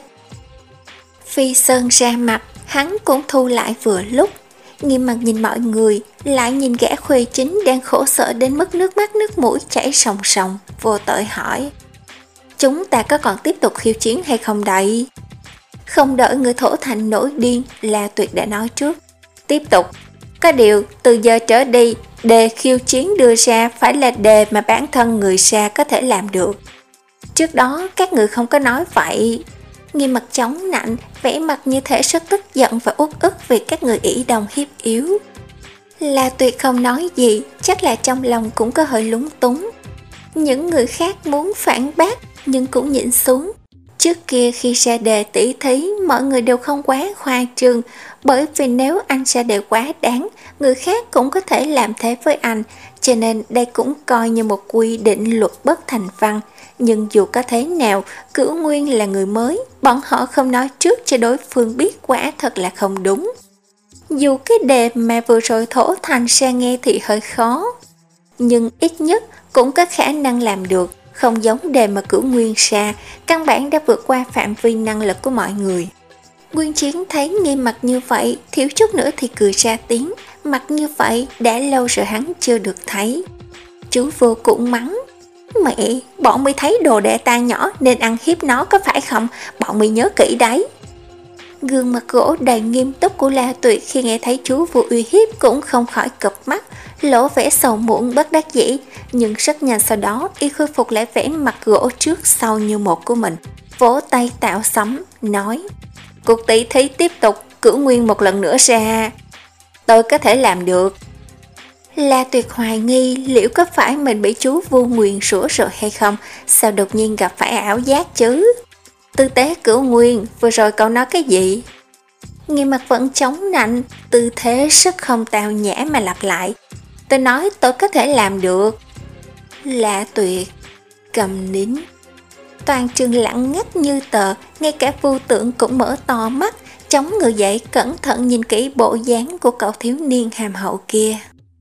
Phi Sơn ra mặt, hắn cũng thu lại vừa lúc. Nghiêm mặt nhìn mọi người, lại nhìn gã Khuê Chính đang khổ sở đến mức nước mắt nước mũi chảy sòng sòng, vô tội hỏi. Chúng ta có còn tiếp tục khiêu chiến hay không đây? Không đợi người Thổ Thành nổi điên, La Tuyệt đã nói trước. Tiếp tục. Có điều, từ giờ trở đi, đề khiêu chiến đưa ra phải là đề mà bản thân người ra có thể làm được. Trước đó, các người không có nói vậy. Nghiêm mặt chống nạnh, vẻ mặt như thể rất tức giận và uất ức vì các người ỷ đồng hiếp yếu. La Tuyệt không nói gì, chắc là trong lòng cũng có hơi lúng túng. Những người khác muốn phản bác, nhưng cũng nhịn xuống. Trước kia khi ra đề tỷ thí, mọi người đều không quá khoa trương, bởi vì nếu anh ra đề quá đáng, người khác cũng có thể làm thế với anh, cho nên đây cũng coi như một quy định luật bất thành văn. Nhưng dù có thế nào, Cửu Nguyên là người mới, bọn họ không nói trước cho đối phương biết quả thật là không đúng. Dù cái đề mà vừa rồi Thổ Thành ra nghe thì hơi khó, nhưng ít nhất cũng có khả năng làm được. Không giống đề mà Cửu Nguyên ra, căn bản đã vượt qua phạm vi năng lực của mọi người. Nguyên Chiến thấy Nghiêm mặt như vậy, thiếu chút nữa thì cười ra tiếng. Mặt như vậy đã lâu rồi hắn chưa được thấy. Chú Vô cũng mắng. Mẹ, bọn mày thấy đồ đệ ta nhỏ nên ăn hiếp nó có phải không? Bọn mày nhớ kỹ đấy. Gương mặt gỗ đầy nghiêm túc của La Tuyệt khi nghe thấy chú Vô uy hiếp cũng không khỏi cụp mắt, lộ vẻ sầu muộn bất đắc dĩ, nhưng rất nhanh sau đó y khôi phục lại vẻ mặt gỗ trước sau như một của mình, vỗ tay tạo sấm, nói: cuộc tỷ thí tiếp tục, Cửu Nguyên một lần nữa ra, tôi có thể làm được. La Tuyệt hoài nghi liệu có phải mình bị chú vu nguyền rủa rồi hay không, sao đột nhiên gặp phải ảo giác chứ? Tư tế Cửu Nguyên, vừa rồi cậu nói cái gì? Nghiêm mặt vẫn chống nạnh, tư thế rất không tào nhã mà lặp lại. Tôi nói tôi có thể làm được. La Tuyệt cầm nín. Toàn trường lặng ngắt như tờ, ngay cả Vu Tưởng cũng mở to mắt, chống người dậy cẩn thận nhìn kỹ bộ dáng của cậu thiếu niên hàm hậu kia.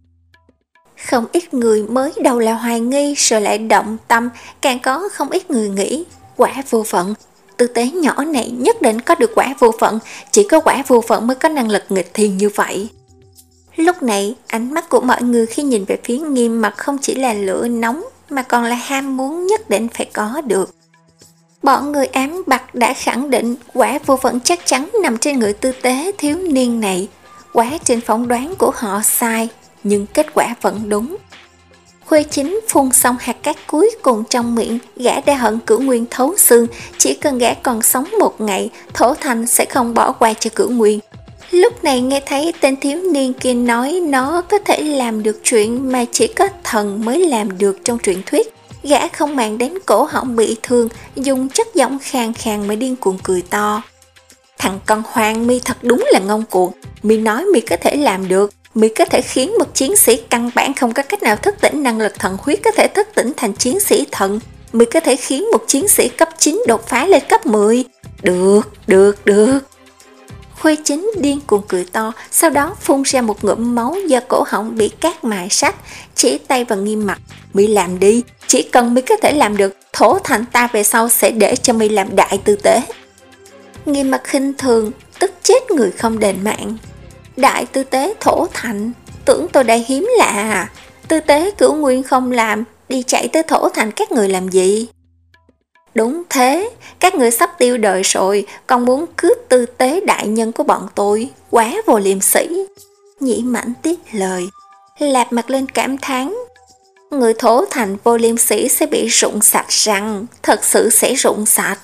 Không ít người mới đầu là hoài nghi rồi lại động tâm, càng có không ít người nghĩ quả vô phận. Tư tế nhỏ này nhất định có được quả vô phận, chỉ có quả vô phận mới có năng lực nghịch thiên như vậy. Lúc này, ánh mắt của mọi người khi nhìn về phía Nghiêm Mặc không chỉ là lửa nóng mà còn là ham muốn nhất định phải có được. Bọn người ám bặt đã khẳng định quả vô phận chắc chắn nằm trên người tư tế thiếu niên này. Quá trình phỏng đoán của họ sai, nhưng kết quả vẫn đúng. Khuê Chính phun xong hạt cát cuối cùng trong miệng, gã đã hận Cửu Nguyên thấu xương, chỉ cần gã còn sống một ngày, Thổ Thành sẽ không bỏ qua cho Cửu Nguyên. Lúc này nghe thấy tên thiếu niên kia nói nó có thể làm được chuyện mà chỉ có thần mới làm được trong truyện thuyết. Gã không màng đến cổ họng bị thương, dùng chất giọng khàn khàn mà điên cuồng cười to. Thằng con hoang, mi thật đúng là ngông cuồng, mi nói mi có thể làm được. Mi có thể khiến một chiến sĩ căn bản không có cách nào thức tỉnh năng lực thần huyết có thể thức tỉnh thành chiến sĩ thần. Mi có thể khiến một chiến sĩ cấp chín đột phá lên cấp mười. Được, được, được. Khuê Chính điên cuồng cười to, sau đó phun ra một ngụm máu do cổ họng bị cát mài sắt, chỉ tay vào Nghiêm Mặc. Mi làm đi, chỉ cần mi có thể làm được, Thổ Thành ta về sau sẽ để cho mi làm đại tư tế. Nghiêm Mặc khinh thường, tức chết người không đền mạng. Đại tư tế Thổ Thành, tưởng tôi đây hiếm lạ à? Tư tế Cửu Nguyên không làm, đi chạy tới Thổ Thành các người làm gì? Đúng thế, các người sắp tiêu đời rồi, còn muốn cướp tư tế đại nhân của bọn tôi, quá vô liêm sỉ. Nhĩ Mãnh tiếp lời, lạp mặt lên cảm thán. Người Thổ Thành vô liêm sỉ sẽ bị rụng sạch răng, thật sự sẽ rụng sạch.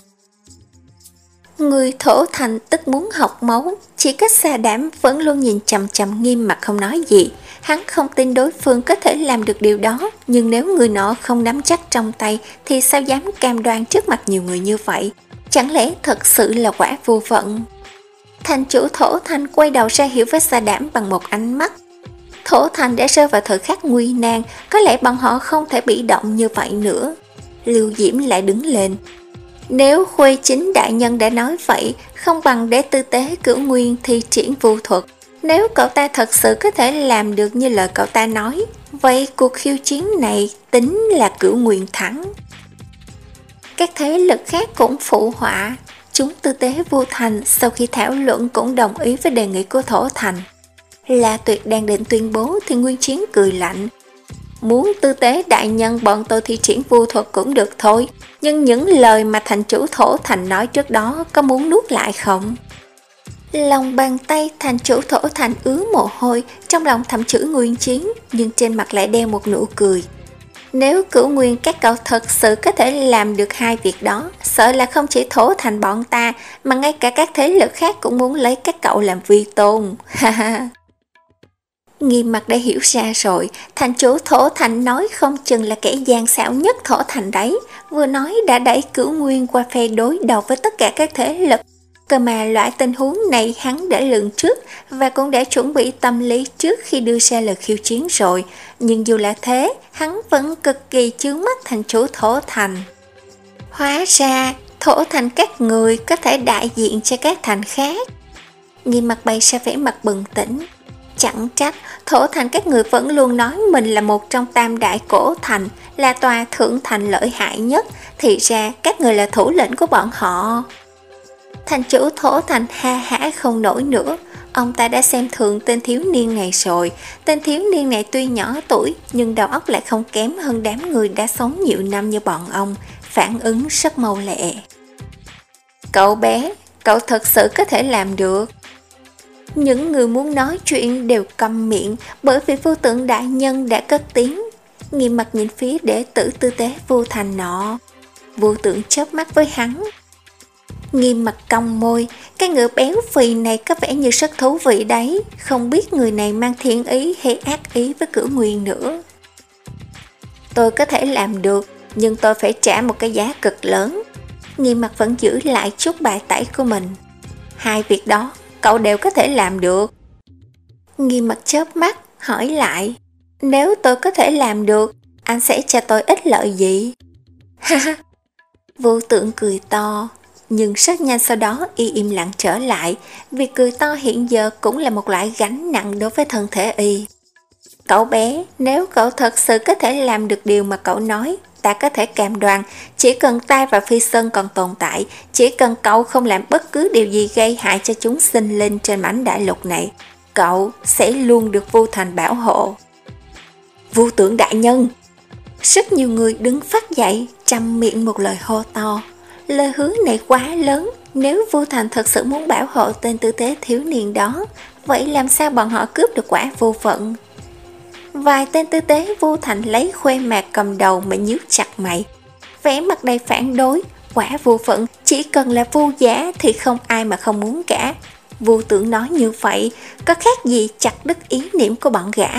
Người Thổ Thành tức muốn học máu, chỉ cách xa đảm vẫn luôn nhìn chằm chằm Nghiêm Mặc không nói gì. Hắn không tin đối phương có thể làm được điều đó, nhưng nếu người nọ không nắm chắc trong tay thì sao dám cam đoan trước mặt nhiều người như vậy? Chẳng lẽ thật sự là quả vô phận? Thành chủ Thổ Thành quay đầu ra hiểu với Sa Đảm bằng một ánh mắt. Thổ Thành đã rơi vào thời khắc nguy nan, có lẽ bọn họ không thể bị động như vậy nữa. Lưu Diễm lại đứng lên. Nếu Khuê Chính đại nhân đã nói vậy, không bằng để tư tế Cửu Nguyên thi triển vu thuật. Nếu cậu ta thật sự có thể làm được như lời cậu ta nói, vậy cuộc khiêu chiến này tính là Cửu Nguyên thắng. Các thế lực khác cũng phụ họa. Chúng tư tế Vu Thành sau khi thảo luận cũng đồng ý với đề nghị của Thổ Thành. La Tuyệt đang định tuyên bố thì Nguyên Chiến cười lạnh. Muốn tư tế đại nhân bọn tôi thi triển vu thuật cũng được thôi, nhưng những lời mà thành chủ Thổ Thành nói trước đó có muốn nuốt lại không? Lòng bàn tay thành chủ Thổ Thành ứa mồ hôi, trong lòng thầm chửi Nguyên Chiến, nhưng trên mặt lại đeo một nụ cười. Nếu Cửu Nguyên các cậu thật sự có thể làm được hai việc đó, sợ là không chỉ Thổ Thành bọn ta, mà ngay cả các thế lực khác cũng muốn lấy các cậu làm vi tôn. Ha ha. Nghiêm Mặc đã hiểu ra rồi, thành chủ Thổ Thành nói không chừng là kẻ gian xảo nhất Thổ Thành đấy, vừa nói đã đẩy Cửu Nguyên qua phe đối đầu với tất cả các thế lực. Cơ mà loại tình huống này hắn đã lường trước và cũng đã chuẩn bị tâm lý trước khi đưa ra lời khiêu chiến rồi, nhưng dù là thế, hắn vẫn cực kỳ chướng mắt thành chủ Thổ Thành. Hóa ra, Thổ Thành các người có thể đại diện cho các thành khác. Nghiêm Mặc bày ra vẻ mặt bừng tỉnh. Chẳng trách, Thổ Thành các người vẫn luôn nói mình là một trong tam đại cổ thành, là tòa thượng thành lợi hại nhất, thì ra các người là thủ lĩnh của bọn họ. Thành chủ Thổ Thành ha hả không nổi nữa, ông ta đã xem thường tên thiếu niên này rồi. Tên thiếu niên này tuy nhỏ tuổi, nhưng đầu óc lại không kém hơn đám người đã sống nhiều năm như bọn ông, phản ứng rất mau lẹ. Cậu bé, cậu thật sự có thể làm được. Những người muốn nói chuyện đều câm miệng bởi vì Vô Tượng đại nhân đã cất tiếng. Nghiêm Mặc nhìn phía đệ tử tư tế Vô Thành nọ. Vô Tượng chớp mắt với hắn. Nghiêm Mặc cong môi, Cái ngựa béo phì này có vẻ như rất thú vị đấy, không biết người này mang thiện ý hay ác ý với Cửu Nguyên nữa. Tôi có thể làm được, nhưng tôi phải trả một cái giá cực lớn. Nghiêm Mặt vẫn giữ lại chút bài tẩy của mình. Hai việc đó, cậu đều có thể làm được. Nghiêm Mặt chớp mắt, hỏi lại, nếu tôi có thể làm được, anh sẽ cho tôi ích lợi gì? Ha ha! Vô Tượng cười to, nhưng rất nhanh sau đó y im lặng trở lại, vì cười to hiện giờ cũng là một loại gánh nặng đối với thân thể y. Cậu bé, nếu cậu thật sự có thể làm được điều mà cậu nói, ta có thể cam đoan, chỉ cần ta và Phi Sơn còn tồn tại, chỉ cần cậu không làm bất cứ điều gì gây hại cho chúng sinh linh trên mảnh đại lục này, cậu sẽ luôn được Vu Thành bảo hộ. Vu Tượng đại nhân! Rất nhiều người đứng phát dậy, trăm miệng một lời hô to. Lời hứa này quá lớn, nếu Vu Thành thật sự muốn bảo hộ tên tư tế thiếu niên đó, vậy làm sao bọn họ cướp được quả vô phận? Vài tên tư tế Vu Thành lấy Khuê Mạc cầm đầu mà nhíu chặt mày, vẻ mặt đầy phản đối. Quả vô phận chỉ cần là Vu Giả thì không ai mà không muốn cả. Vu Tượng nói như vậy có khác gì chặt đứt ý niệm của bọn gã.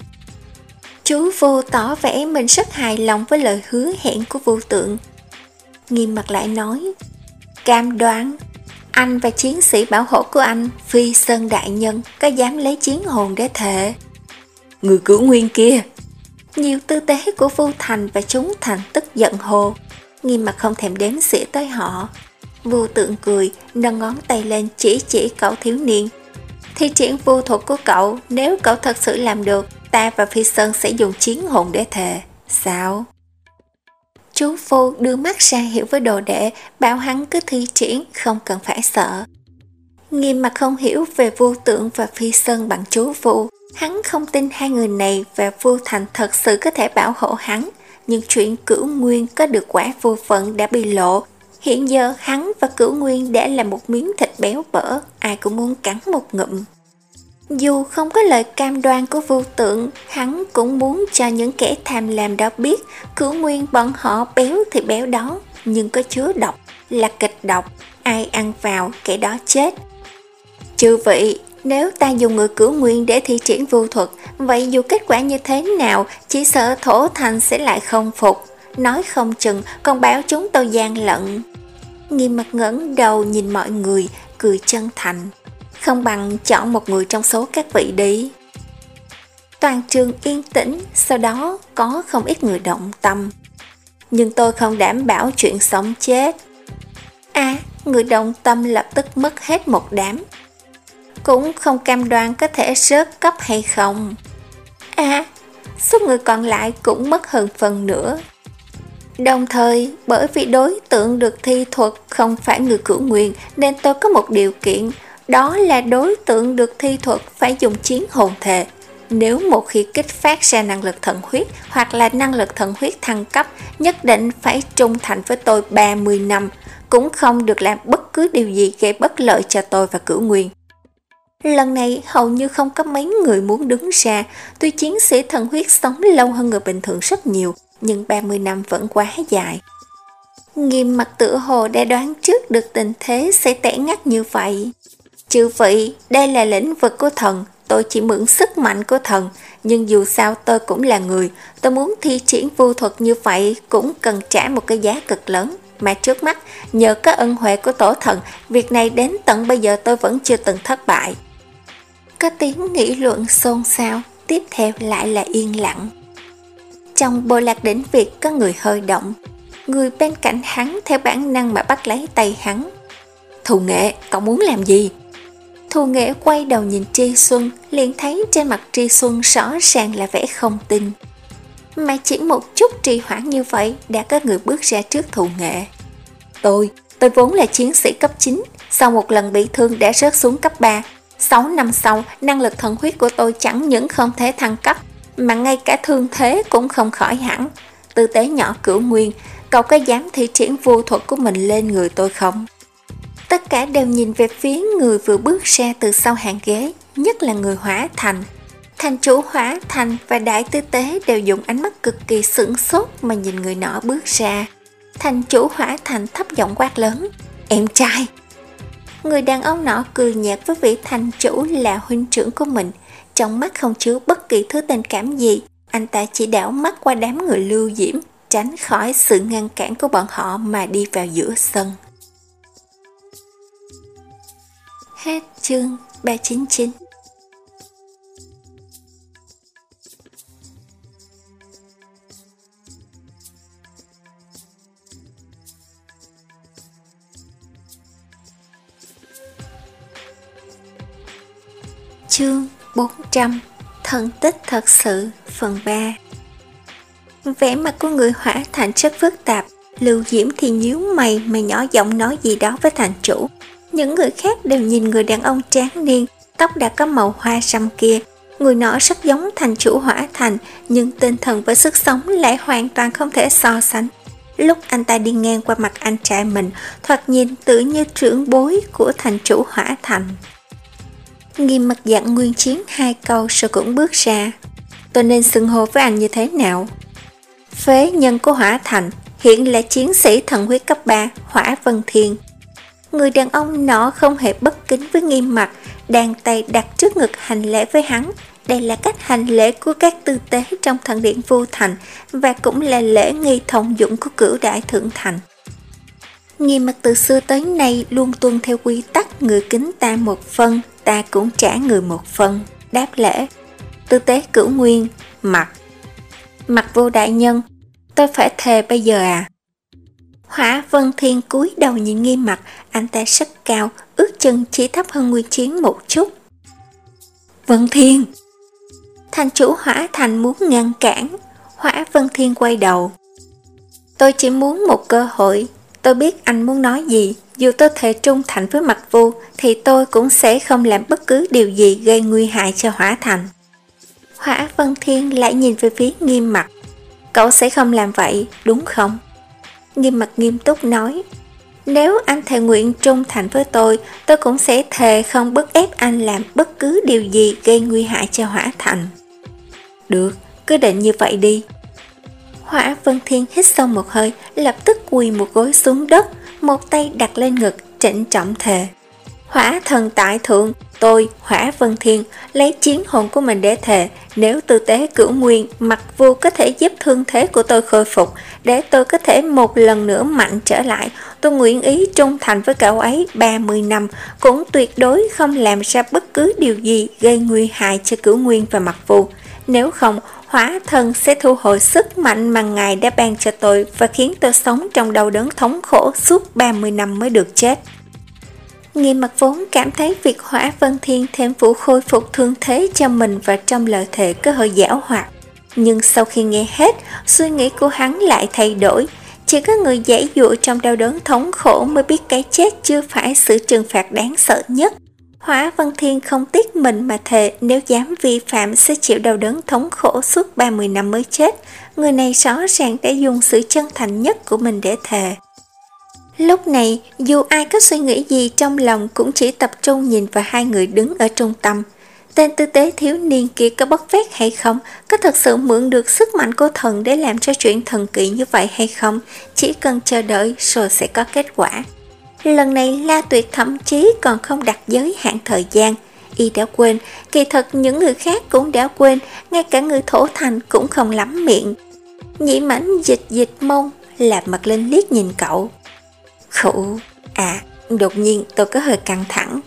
Chú Vu tỏ vẻ mình rất hài lòng với lời hứa hẹn của Vu Tượng. Nghiêm Mặt lại nói, cam đoan anh và chiến sĩ bảo hộ của anh, Phi Sơn đại nhân, có dám lấy chiến hồn để thề? Người Cửu Nguyên kia! Nhiều tư tế của Vu Thành và chúng thành tức giận hồ. Nghiêm Mặt không thèm đếm xỉa tới họ. Vu Tượng cười, nâng ngón tay lên chỉ chỉ cậu thiếu niên. Thi triển vu thuật của cậu, nếu cậu thật sự làm được, ta và Phi Sơn sẽ dùng chiến hồn để thề. Sao? Chú Phu đưa mắt ra hiểu với đồ đệ, bảo hắn cứ thi triển, không cần phải sợ. Nghiêm Mặt không hiểu về Vu Tượng và Phi Sơn bằng chú Phu. Hắn không tin hai người này và Vu Thành thật sự có thể bảo hộ hắn. Nhưng chuyện Cửu Nguyên có được quả vô phận đã bị lộ. Hiện giờ hắn và Cửu Nguyên đã là một miếng thịt béo bở, ai cũng muốn cắn một ngụm. Dù không có lời cam đoan của Vu Tượng, hắn cũng muốn cho những kẻ tham lam đó biết Cửu Nguyên bọn họ béo thì béo đó, nhưng có chứa độc, là kịch độc, ai ăn vào kẻ đó chết. Chư vị, nếu ta dùng người Cửu Nguyên để thi triển vu thuật, vậy dù kết quả như thế nào, chỉ sợ Thổ Thành sẽ lại không phục, nói không chừng còn bảo chúng tôi gian lận. Nghiêm Mặt ngẩng đầu nhìn mọi người, cười chân thành. Không bằng chọn một người trong số các vị đi. Toàn trường yên tĩnh, sau đó có không ít người động tâm. Nhưng tôi không đảm bảo chuyện sống chết. À, người động tâm lập tức mất hết một đám. Cũng không cam đoan có thể rớt cấp hay không. À, số người còn lại cũng mất hơn phần nữa. Đồng thời, bởi vì đối tượng được thi thuật không phải người Cửu Nguyên, nên tôi có một điều kiện. Đó là đối tượng được thi thuật phải dùng chiến hồn thề. Nếu một khi kích phát ra năng lực thần huyết hoặc là năng lực thần huyết thăng cấp, nhất định phải trung thành với tôi ba mươi năm, cũng không được làm bất cứ điều gì gây bất lợi cho tôi và Cửu Nguyên. Lần này hầu như không có mấy người muốn đứng ra, tuy chiến sĩ thần huyết sống lâu hơn người bình thường rất nhiều, nhưng ba mươi năm vẫn quá dài. Nghiêm Mặt tự hồ đã đoán trước được tình thế sẽ tẻ ngắt như vậy. Chư vị, đây là lĩnh vực của thần, tôi chỉ mượn sức mạnh của thần, nhưng dù sao tôi cũng là người, tôi muốn thi triển vu thuật như vậy cũng cần trả một cái giá cực lớn. Mà trước mắt, nhờ có ân huệ của tổ thần, việc này đến tận bây giờ tôi vẫn chưa từng thất bại. Có tiếng nghị luận xôn xao, tiếp theo lại là yên lặng. Trong bộ lạc đỉnh Việt có người hơi động, người bên cạnh hắn theo bản năng mà bắt lấy tay hắn. Thù Nghệ, cậu muốn làm gì? Thù Nghệ quay đầu nhìn Tri Xuân, liền thấy trên mặt Tri Xuân rõ ràng là vẻ không tin. Mà chỉ một chút trì hoãn như vậy đã có người bước ra trước Thù Nghệ. Tôi, tôi vốn là chiến sĩ cấp chín, sau một lần bị thương đã rớt xuống cấp ba. sáu năm sau, năng lực thần huyết của tôi chẳng những không thể thăng cấp, mà ngay cả thương thế cũng không khỏi hẳn. Tư tế nhỏ Cửu Nguyên, cậu có dám thi triển vô thuật của mình lên người tôi không? Tất cả đều nhìn về phía người vừa bước ra từ sau hàng ghế, nhất là người Hỏa Thành. Thành chủ Hỏa Thành và đại tư tế đều dùng ánh mắt cực kỳ sửng sốt mà nhìn người nọ bước ra. Thành chủ Hỏa Thành thấp giọng quát lớn. Em trai! Người đàn ông nọ cười nhạt với vị thành chủ là huynh trưởng của mình, trong mắt không chứa bất kỳ thứ tình cảm gì. Anh ta chỉ đảo mắt qua đám người Lưu Diễm, tránh khỏi sự ngăn cản của bọn họ mà đi vào giữa sân. Hết chương ba trăm chín mươi chín. Chương bốn trăm. Thần tích thật sự phần ba. Vẻ mặt của người Hỏa Thành rất phức tạp. Lưu Diễm thì nhíu mày mà nhỏ giọng nói gì đó với thành chủ. Những người khác đều nhìn người đàn ông tráng niên, tóc đã có màu hoa râm kia. Người nọ rất giống thành chủ Hỏa Thành, nhưng tinh thần và sức sống lại hoàn toàn không thể so sánh. Lúc anh ta đi ngang qua mặt anh trai mình, thoạt nhìn tự như trưởng bối của thành chủ Hỏa Thành. Nghiêm mặt dặn Nguyên Chiến hai câu rồi cũng bước ra. Tôi nên xưng hô với anh như thế nào? Phế nhân của Hỏa Thành, hiện là chiến sĩ thần huyết cấp ba, Hỏa Vân Thiên. Người đàn ông nọ không hề bất kính với Nghiêm mặt, đàn tay đặt trước ngực hành lễ với hắn. Đây là cách hành lễ của các tư tế trong thần điện Vu Thành, và cũng là lễ nghi thông dụng của cửu đại thượng thành. Nghiêm mặt từ xưa tới nay luôn tuân theo quy tắc người kính ta một phân, ta cũng trả người một phần. Đáp lễ. Tư tế Cửu Nguyên. Mặt. Mặt Vô đại nhân, tôi phải thề bây giờ à? Hỏa Vân Thiên cúi đầu nhìn Nghiêm mặt, anh ta rất cao, ước chừng chỉ thấp hơn Nguyên Chiến một chút. Vân Thiên. Thành chủ Hỏa Thành muốn ngăn cản. Hỏa Vân Thiên quay đầu. Tôi chỉ muốn một cơ hội. Tôi biết anh muốn nói gì. Dù tôi thề trung thành với Mặc Vu, thì tôi cũng sẽ không làm bất cứ điều gì gây nguy hại cho Hỏa Thành. Hỏa Vân Thiên lại nhìn về phía Nghiêm mặt. Cậu sẽ không làm vậy, đúng không? Nghiêm mặt nghiêm túc nói. Nếu anh thề nguyện trung thành với tôi, tôi cũng sẽ thề không bức ép anh làm bất cứ điều gì gây nguy hại cho Hỏa Thành. Được, cứ định như vậy đi. Hỏa Vân Thiên hít sâu một hơi, lập tức quỳ một gối xuống đất, một tay đặt lên ngực, trịnh trọng thề. Hỏa thần tại thượng, tôi, Hỏa Vân Thiên, lấy chiến hồn của mình để thề, nếu tư tế Cửu Nguyên, Mặc Vu có thể giúp thương thế của tôi khôi phục, để tôi có thể một lần nữa mạnh trở lại, tôi nguyện ý trung thành với cậu ấy ba mươi năm, cũng tuyệt đối không làm ra bất cứ điều gì gây nguy hại cho Cửu Nguyên và Mặc Vu. Nếu không, Hỏa thần sẽ thu hồi sức mạnh mà ngài đã ban cho tôi và khiến tôi sống trong đau đớn thống khổ suốt ba mươi năm mới được chết. Nghiêm mặt vốn cảm thấy việc Hỏa Vân Thiên thêm vụ khôi phục thương thế cho mình và trong lời thề có hơi giảo hoạt. Nhưng sau khi nghe hết, suy nghĩ của hắn lại thay đổi. Chỉ có người giãy giụa trong đau đớn thống khổ mới biết cái chết chưa phải sự trừng phạt đáng sợ nhất. Hỏa Vân Thiên không tiếc mình mà thề nếu dám vi phạm sẽ chịu đau đớn thống khổ suốt ba mươi năm mới chết. Người này rõ ràng đã dùng sự chân thành nhất của mình để thề. Lúc này, dù ai có suy nghĩ gì trong lòng cũng chỉ tập trung nhìn vào hai người đứng ở trung tâm. Tên tư tế thiếu niên kia có bốc phét hay không? Có thật sự mượn được sức mạnh của thần để làm cho chuyện thần kỳ như vậy hay không? Chỉ cần chờ đợi rồi sẽ có kết quả. Lần này La Tuyệt thậm chí còn không đặt giới hạn thời gian. Y đã quên, kỳ thật những người khác cũng đã quên, ngay cả người thổ thành cũng không lắm miệng. Nhĩ Mãnh dịch dịch mông, Lạp Mặt Linh liếc nhìn cậu. Khủ, à, đột nhiên tôi có hơi căng thẳng.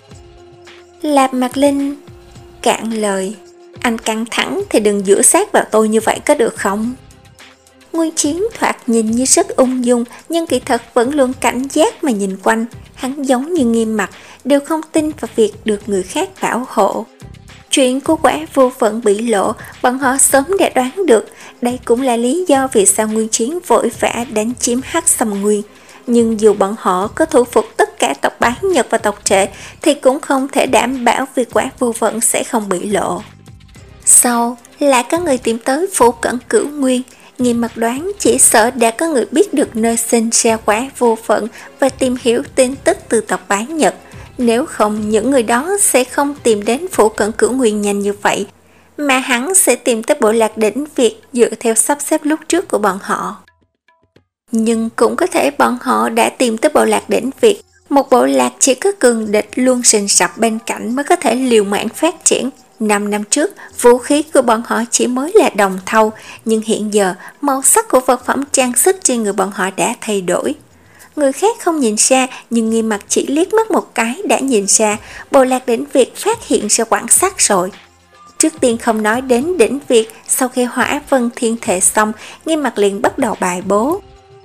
Lạp Mặt Linh cạn lời. Anh căng thẳng thì đừng dựa sát vào tôi như vậy có được không? Nguyên Chiến thoạt nhìn như rất ung dung, nhưng kỳ thật vẫn luôn cảnh giác mà nhìn quanh. Hắn giống như Nghiêm mặt, đều không tin vào việc được người khác bảo hộ. Chuyện của quả vô phận bị lộ, bọn họ sớm đã đoán được. Đây cũng là lý do vì sao Nguyên Chiến vội vã đánh chiếm Hắc Sâm Nguyên. Nhưng dù bọn họ có thu phục tất cả tộc Bái Nhật và tộc Trệ, thì cũng không thể đảm bảo việc quả vô vận sẽ không bị lộ. Sau, lại có người tìm tới phủ cận Cửu Nguyên. Nghiêm mặt đoán chỉ sợ đã có người biết được nơi sinh ra quả vô phận và tìm hiểu tin tức từ tộc Bái Nhật. Nếu không, những người đó sẽ không tìm đến phủ cận Cửu Nguyên nhanh như vậy, mà hắn sẽ tìm tới bộ lạc đỉnh Việt dựa theo sắp xếp lúc trước của bọn họ. Nhưng cũng có thể bọn họ đã tìm tới bộ lạc đỉnh Việt, Một bộ lạc chỉ có cường địch luôn sình sập bên cạnh mới có thể liều mạng phát triển. Năm năm trước, vũ khí của bọn họ chỉ mới là đồng thau, nhưng hiện giờ màu sắc của vật phẩm trang sức trên người bọn họ đã thay đổi. Người khác không nhìn ra, nhưng Nghiêm Mặc chỉ liếc mắt một cái đã nhìn ra, bộ lạc đỉnh Việt phát hiện ra quảng sắc rồi. Trước tiên không nói đến đỉnh Việt, sau khi Hỏa Vân Thiên thệ xong, Nghiêm Mặc liền bắt đầu bài bố.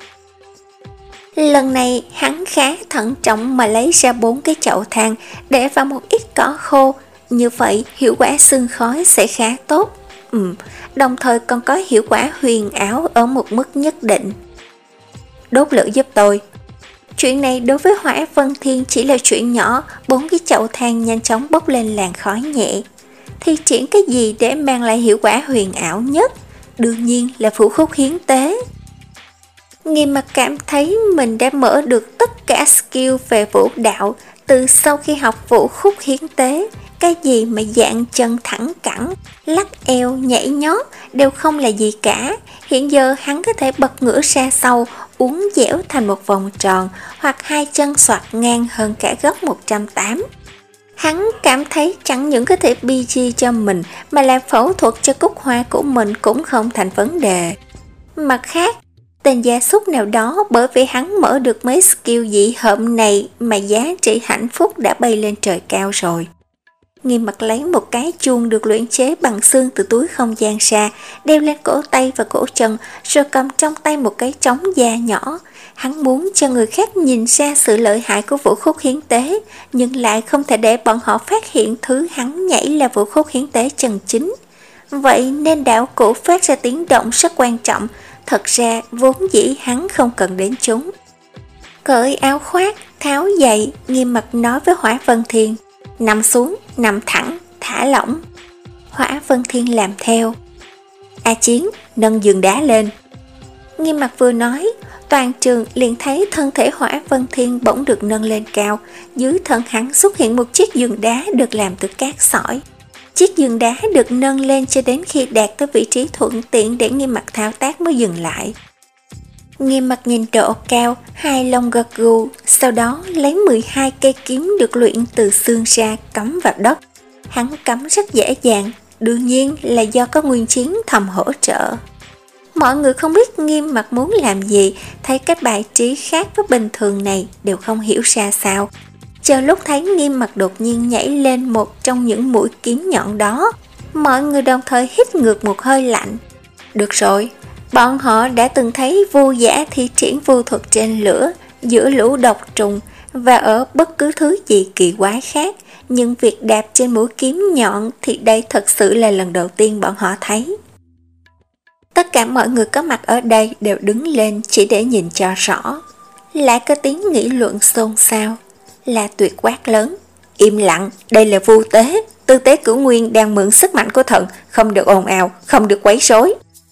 Lần này hắn khá thận trọng mà lấy ra bốn cái chậu than, để vào một ít cỏ khô, như vậy hiệu quả xương khói sẽ khá tốt. Ừ, đồng thời còn có hiệu quả huyền ảo ở một mức nhất định. Đốt lửa giúp tôi. Chuyện này đối với Hỏa Vân Thiên chỉ là chuyện nhỏ, bốn cái chậu than nhanh chóng bốc lên làn khói nhẹ. Thi triển cái gì để mang lại hiệu quả huyền ảo nhất? Đương nhiên là Vũ Khúc Hiến Tế. Nghiêm Mặc cảm thấy mình đã mở được tất cả skill về vũ đạo từ sau khi học Vũ Khúc Hiến Tế. Cái gì mà dạng chân thẳng cẳng, lắc eo, nhảy nhót đều không là gì cả. Hiện giờ hắn có thể bật ngửa ra sau, uốn dẻo thành một vòng tròn, hoặc hai chân xoạc ngang hơn cả góc một trăm tám mươi. Hắn cảm thấy chẳng những có thể bê giê cho mình, mà làm phẫu thuật cho cúc hoa của mình cũng không thành vấn đề. Mặt khác, tên gia súc nào đó bởi vì hắn mở được mấy skill dị hợm này mà giá trị hạnh phúc đã bay lên trời cao rồi. Nghiêm Mặc lấy một cái chuông được luyện chế bằng xương từ túi không gian ra, đeo lên cổ tay và cổ chân, rồi cầm trong tay một cái trống da nhỏ. Hắn muốn cho người khác nhìn ra sự lợi hại của Vũ Khúc Hiến Tế, nhưng lại không thể để bọn họ phát hiện thứ hắn nhảy là Vũ Khúc Hiến Tế chân chính. Vậy nên đạo cụ phát ra tiếng động rất quan trọng. Thật ra vốn dĩ hắn không cần đến chúng. Cởi áo khoác, tháo giày, Nghiêm Mặc nói với Hỏa Vân Thiên. Nằm xuống, nằm thẳng, thả lỏng. Hỏa Vân Thiên làm theo. A Chiến, nâng giường đá lên. Nghiêm Mặc vừa nói, toàn trường liền thấy thân thể Hỏa Vân Thiên bỗng được nâng lên cao. Dưới thân hắn xuất hiện một chiếc giường đá được làm từ cát sỏi. Chiếc giường đá được nâng lên cho đến khi đạt tới vị trí thuận tiện để Nghiêm Mặc thao tác mới dừng lại. Nghiêm Mặc nhìn độ cao, hai lông gật gù, sau đó lấy mười hai cây kiếm được luyện từ xương ra cắm vào đất. Hắn cắm rất dễ dàng, đương nhiên là do có Nguyên Chiến thầm hỗ trợ. Mọi người không biết Nghiêm Mặc muốn làm gì, thấy cái bài trí khác với bình thường này đều không hiểu ra sao. Chờ lúc thấy Nghiêm Mặc đột nhiên nhảy lên một trong những mũi kiếm nhọn đó, mọi người đồng thời hít ngược một hơi lạnh. Được rồi, bọn họ đã từng thấy Vu Giả thi triển vu thuật trên lửa, giữa lũ độc trùng và ở bất cứ thứ gì kỳ quái khác, nhưng việc đạp trên mũi kiếm nhọn thì đây thật sự là lần đầu tiên bọn họ thấy. Tất cả mọi người có mặt ở đây đều đứng lên chỉ để nhìn cho rõ. Lại có tiếng nghị luận xôn xao. Là Tuyệt quát lớn. Im lặng, đây là vu tế. Tư tế cửu nguyên đang mượn sức mạnh của thần, không được ồn ào, không được quấy rối.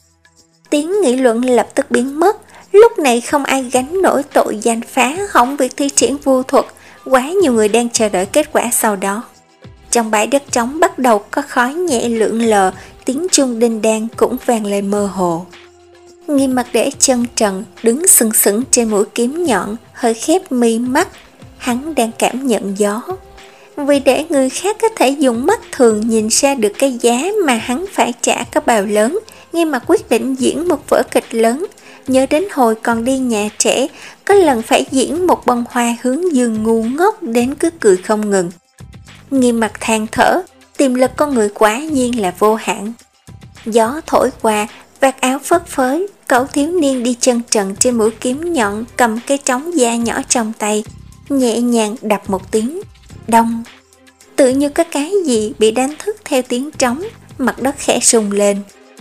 Tiếng nghị luận lập tức biến mất. Lúc này không ai gánh nổi tội danh phá hỏng việc thi triển vu thuật. Quá nhiều người đang chờ đợi kết quả sau đó. Trong bãi đất trống bắt đầu có khói nhẹ lượn lờ, tiếng chuông đinh đan cũng vang lên mơ hồ. Nghiêm Mặc để chân trần, đứng sừng sững trên mũi kiếm nhọn, hơi khép mi mắt. Hắn đang cảm nhận gió. Vì để người khác có thể dùng mắt thường nhìn ra được cái giá mà hắn phải trả có bao lớn, Nghiêm Mặc quyết định diễn một vở kịch lớn. Nhớ đến hồi còn đi nhà trẻ, có lần phải diễn một bông hoa hướng dương ngu ngốc đến cứ cười không ngừng. Nghiêm Mặc than thở, tiềm lực con người quả nhiên là vô hạn. Gió thổi qua, vạt áo phất phới, cậu thiếu niên đi chân trần trên mũi kiếm nhọn, cầm cái trống da nhỏ trong tay, nhẹ nhàng đập một tiếng, đông. Tự như có cái gì bị đánh thức theo tiếng trống, mặt đất khẽ rung lên.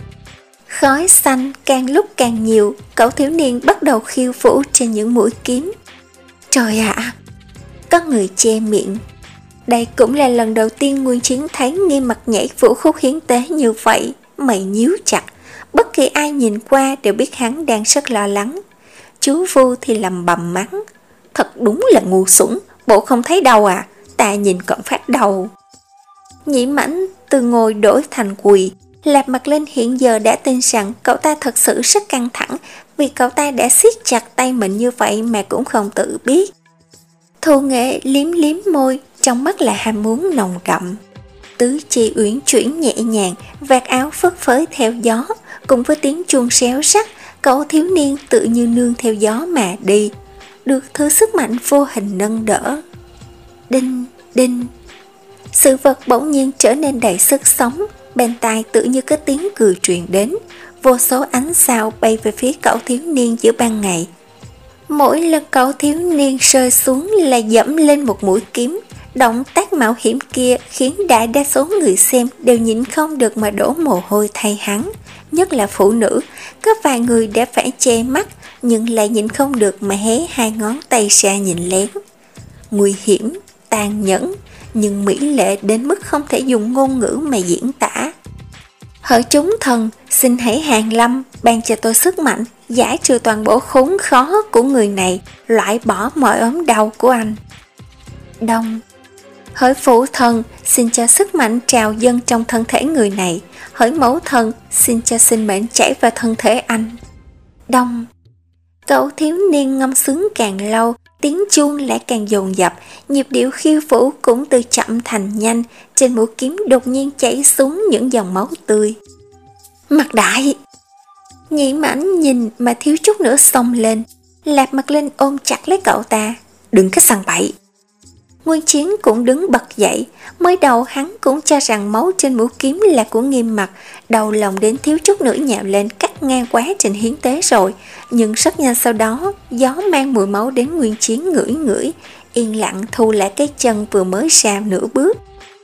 Khói xanh càng lúc càng nhiều, cậu thiếu niên bắt đầu khiêu vũ trên những mũi kiếm. Trời ạ! À, có người che miệng. Đây cũng là lần đầu tiên Nguyên Chiến thấy Nghiêm Mặc nhảy Vũ Khúc Hiến Tế như vậy, mày nhíu chặt. Bất kỳ ai nhìn qua đều biết hắn đang rất lo lắng. Chú Vu thì lầm bầm mắng. Thật đúng là ngu xuẩn, bộ không thấy đâu à, ta nhìn còn phát đầu. Nhĩ Mãnh từ ngồi đổi thành quỳ, Lạp Mặt Linh hiện giờ đã tin rằng cậu ta thật sự rất căng thẳng, vì cậu ta đã siết chặt tay mình như vậy mà cũng không tự biết. Thu Nghệ liếm liếm môi, trong mắt là ham muốn nồng đậm. Tứ chi uyển chuyển nhẹ nhàng, vạt áo phất phới theo gió, cùng với tiếng chuông réo rắt, cậu thiếu niên tự như nương theo gió mà đi, được thứ sức mạnh vô hình nâng đỡ. Đinh, đinh. Sự vật bỗng nhiên trở nên đầy sức sống, bên tai tự như có tiếng cười truyền đến, vô số ánh sao bay về phía cậu thiếu niên giữa ban ngày. Mỗi lần cậu thiếu niên rơi xuống là dẫm lên một mũi kiếm. Động tác mạo hiểm kia khiến đại đa số người xem đều nhịn không được mà đổ mồ hôi thay hắn, nhất là phụ nữ. Có vài người đã phải che mắt, nhưng lại nhịn không được mà hé hai ngón tay ra nhìn lén. Nguy hiểm, tàn nhẫn, nhưng mỹ lệ đến mức không thể dùng ngôn ngữ mà diễn tả. Hỡi chúng thần, xin hãy hàng lâm, ban cho tôi sức mạnh, giải trừ toàn bộ khốn khó của người này, loại bỏ mọi ốm đau của anh. Đông. Hỡi phụ thần, xin cho sức mạnh trào dâng trong thân thể người này. Hỡi mẫu thần, xin cho sinh mệnh chảy vào thân thể anh. Đông. Cậu thiếu niên ngâm sướng càng lâu, tiếng chuông lại càng dồn dập, nhịp điệu khiêu vũ cũng từ chậm thành nhanh, trên mũi kiếm đột nhiên chảy xuống những dòng máu tươi. Mặt Đại! Nhị Mãnh nhìn mà thiếu chút nữa xông lên, Lạp Mặt Linh ôm chặt lấy cậu ta. Đừng có sằng bậy! Nguyên Chiến cũng đứng bật dậy, mới đầu hắn cũng cho rằng máu trên mũi kiếm là của Nghiêm Mặc, đầu lòng đến thiếu chút nữa nhào lên cắt ngang quá trình hiến tế rồi, nhưng rất nhanh sau đó, gió mang mùi máu đến Nguyên Chiến ngửi ngửi, yên lặng thu lại cái chân vừa mới ra nửa bước.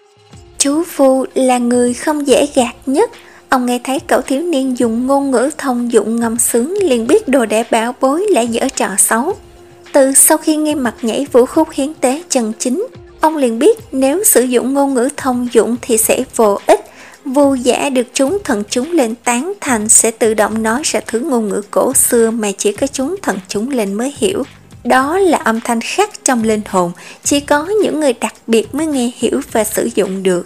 Chú Phu là người không dễ gạt nhất, ông nghe thấy cậu thiếu niên dùng ngôn ngữ thông dụng ngâm sướng liền biết đồ đệ bảo bối lại dở trò xấu. Từ sau khi nghe mặt nhảy vũ khúc hiến tế chân chính, ông liền biết nếu sử dụng ngôn ngữ thông dụng thì sẽ vô ích. Vô giả được chúng thần chúng lên tán thành sẽ tự động nói ra thứ ngôn ngữ cổ xưa mà chỉ có chúng thần chúng lên mới hiểu. Đó là âm thanh khắc trong linh hồn, chỉ có những người đặc biệt mới nghe hiểu và sử dụng được.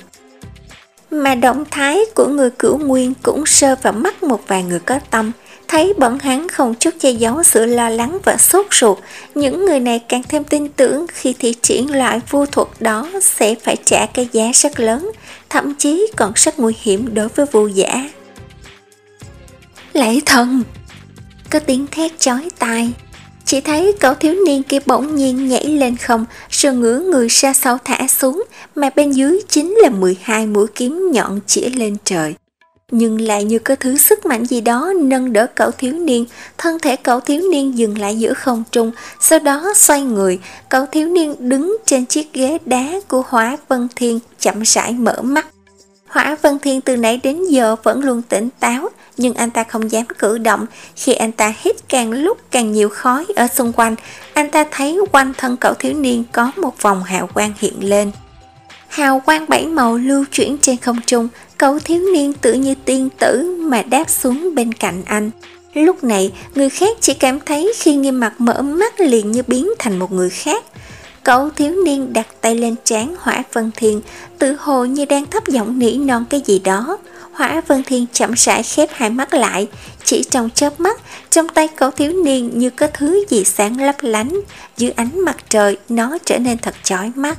Mà động thái của người Cửu Nguyên cũng sơ vào mắt một vài người có tâm, thấy bọn hắn không chút che giấu sự lo lắng và sốt ruột, những người này càng thêm tin tưởng khi thi triển loại vô thuật đó sẽ phải trả cái giá rất lớn, thậm chí còn rất nguy hiểm đối với vô giả. Lạy thần! Có tiếng thét chói tai. Chỉ thấy cậu thiếu niên kia bỗng nhiên nhảy lên không, rồi ngửa người ra sau thả xuống, mà bên dưới chính là mười hai mũi kiếm nhọn chĩa lên trời. Nhưng lại như có thứ sức mạnh gì đó nâng đỡ cậu thiếu niên, thân thể cậu thiếu niên dừng lại giữa không trung, sau đó xoay người, cậu thiếu niên đứng trên chiếc ghế đá của Hỏa Vân Thiên chậm rãi mở mắt. Hỏa Vân Thiên từ nãy đến giờ vẫn luôn tỉnh táo, nhưng anh ta không dám cử động. Khi anh ta hít càng lúc càng nhiều khói ở xung quanh, anh ta thấy quanh thân cậu thiếu niên có một vòng hào quang hiện lên. Hào quang bảy màu lưu chuyển trên không trung, cậu thiếu niên tự như tiên tử mà đáp xuống bên cạnh anh. Lúc này, người khác chỉ cảm thấy khi Nghiêm Mặc mở mắt liền như biến thành một người khác. Cậu thiếu niên đặt tay lên trán Hỏa Vân Thiên, tự hồ như đang thấp giọng nỉ non cái gì đó. Hỏa Vân Thiên chậm rãi khép hai mắt lại, chỉ trong chớp mắt, trong tay cậu thiếu niên như có thứ gì sáng lấp lánh, dưới ánh mặt trời nó trở nên thật chói mắt.